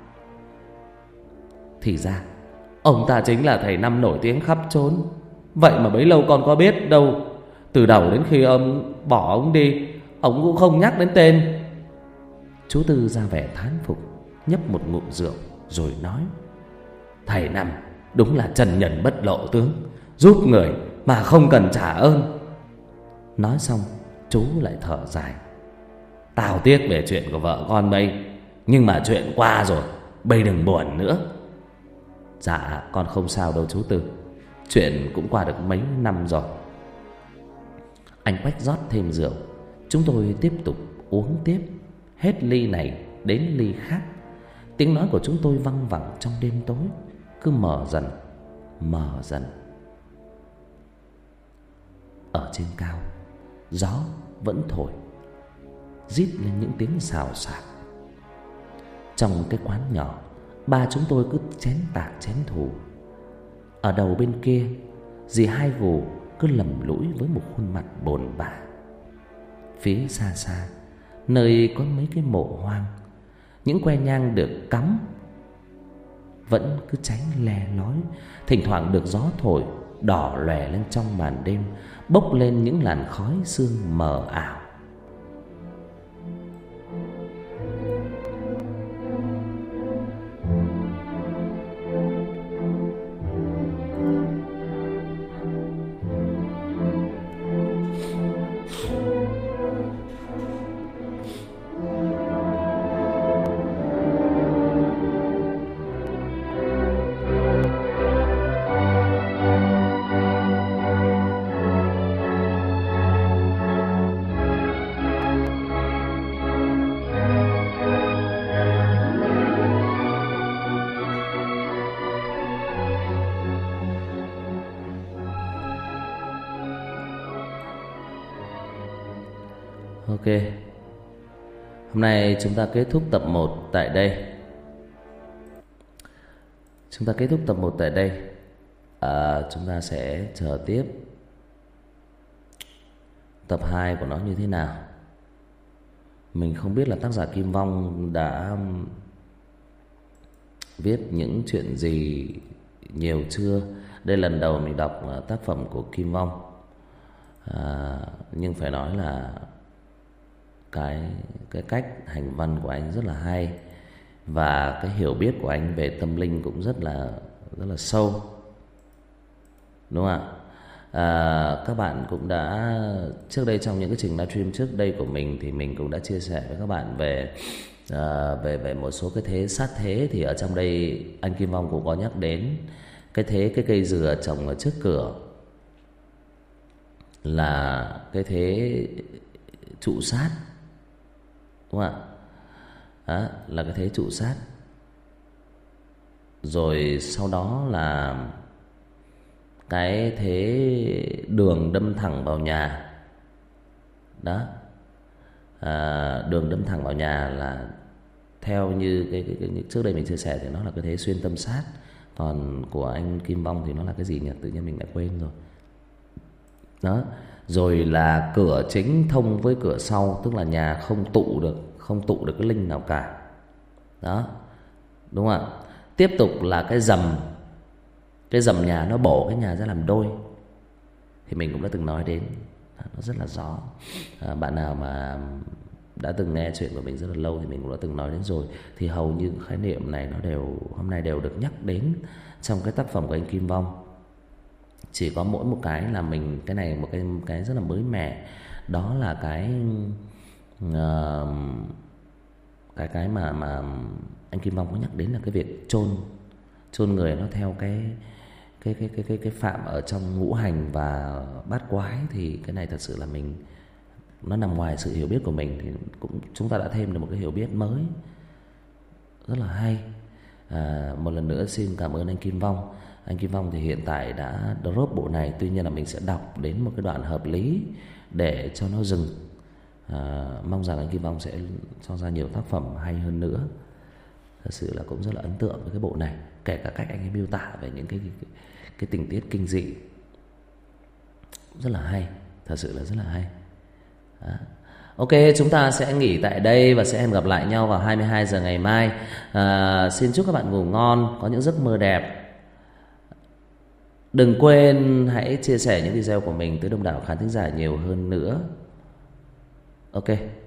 Thì ra ông ta chính là thầy Năm nổi tiếng khắp chốn. Vậy mà bấy lâu con có biết đâu. Từ đầu đến khi ông bỏ ông đi, ông cũng không nhắc đến tên. Chú Tư ra vẻ thán phục, nhấp một ngụm rượu rồi nói: "Thầy Năm đúng là trần nhân bất lộ tướng, giúp người mà không cần trả ơn." Nói xong chú lại thở dài: "Tao tiếc về chuyện của vợ con bây, nhưng mà chuyện qua rồi, bây đừng buồn nữa." "Dạ con không sao đâu chú Tư, chuyện cũng qua được mấy năm rồi." Anh Quách rót thêm rượu. Chúng tôi tiếp tục uống tiếp, hết ly này đến ly khác. Tiếng nói của chúng tôi văng vẳng trong đêm tối, cứ mờ dần. Ở trên cao, gió vẫn thổi, rít lên những tiếng xào xạc. Trong cái quán nhỏ, ba chúng tôi cứ chén tạc chén thủ. Ở đầu bên kia, dì Hai Gù cứ lầm lũi với một khuôn mặt bồn bã. Phía xa xa, nơi có mấy cái mộ hoang, những que nhang được cắm vẫn cứ cháy le lói, thỉnh thoảng được gió thổi đỏ lòe lên trong màn đêm, bốc lên những làn khói sương mờ ảo. Ok. Hôm nay chúng ta kết thúc tập 1 tại đây. Chúng ta sẽ chờ tiếp tập 2 của nó như thế nào. Mình không biết là tác giả Kim Vong đã viết những chuyện gì nhiều chưa. Đây lần đầu mình đọc tác phẩm của Kim Vong. Nhưng phải nói là cái cách hành văn của anh rất là hay, và cái hiểu biết của anh về tâm linh cũng rất là sâu, đúng không ạ? Các bạn cũng đã trước đây trong những cái trình livestream trước đây của mình thì mình cũng đã chia sẻ với các bạn về một số cái thế sát thế. Thì ở trong đây anh Kim Vong cũng có nhắc đến cái cây dừa trồng ở trước cửa là cái thế trụ sát, đúng không ạ? Đó, là cái thế trụ sát. Rồi sau đó là cái thế đường đâm thẳng vào nhà. Đó, đường đâm thẳng vào nhà là theo như cái trước đây mình chia sẻ thì nó là cái thế xuyên tâm sát. Còn của anh Kim Vong thì nó là cái gì nhỉ? Tự nhiên mình đã quên rồi. Đó, rồi là cửa chính thông với cửa sau, tức là nhà không tụ được cái linh nào cả. Đó, đúng không ạ? Tiếp tục là cái rầm nhà nó bổ cái nhà ra làm đôi, thì mình cũng đã từng nói đến, nó rất là rõ. Bạn nào mà đã từng nghe chuyện của mình rất là lâu thì mình cũng đã từng nói đến rồi. Thì hầu như khái niệm này nó đều hôm nay đều được nhắc đến trong cái tác phẩm của anh Kim Vong. Chỉ có mỗi một cái là mình cái này một cái rất là mới mẻ, đó là cái mà anh Kim Vong có nhắc đến là cái việc chôn người nó theo cái phạm ở trong ngũ hành và bát quái. Thì cái này thật sự là nó nằm ngoài sự hiểu biết của mình, thì cũng chúng ta đã thêm được một cái hiểu biết mới rất là hay. Một lần nữa xin cảm ơn anh Kim Vong. Anh Kim Vong thì hiện tại đã drop bộ này, tuy nhiên là mình sẽ đọc đến một cái đoạn hợp lý để cho nó dừng. Mong rằng anh Kim Vong sẽ cho ra nhiều tác phẩm hay hơn nữa. Thật sự là cũng rất là ấn tượng với cái bộ này, kể cả cách anh ấy miêu tả về những cái tình tiết kinh dị rất là hay, thật sự là rất là hay. Đó. Ok, chúng ta sẽ nghỉ tại đây và sẽ hẹn gặp lại nhau vào 22 giờ ngày mai. Xin chúc các bạn ngủ ngon, có những giấc mơ đẹp. Đừng quên hãy chia sẻ những video của mình tới đông đảo khán thính giả nhiều hơn nữa. Ok.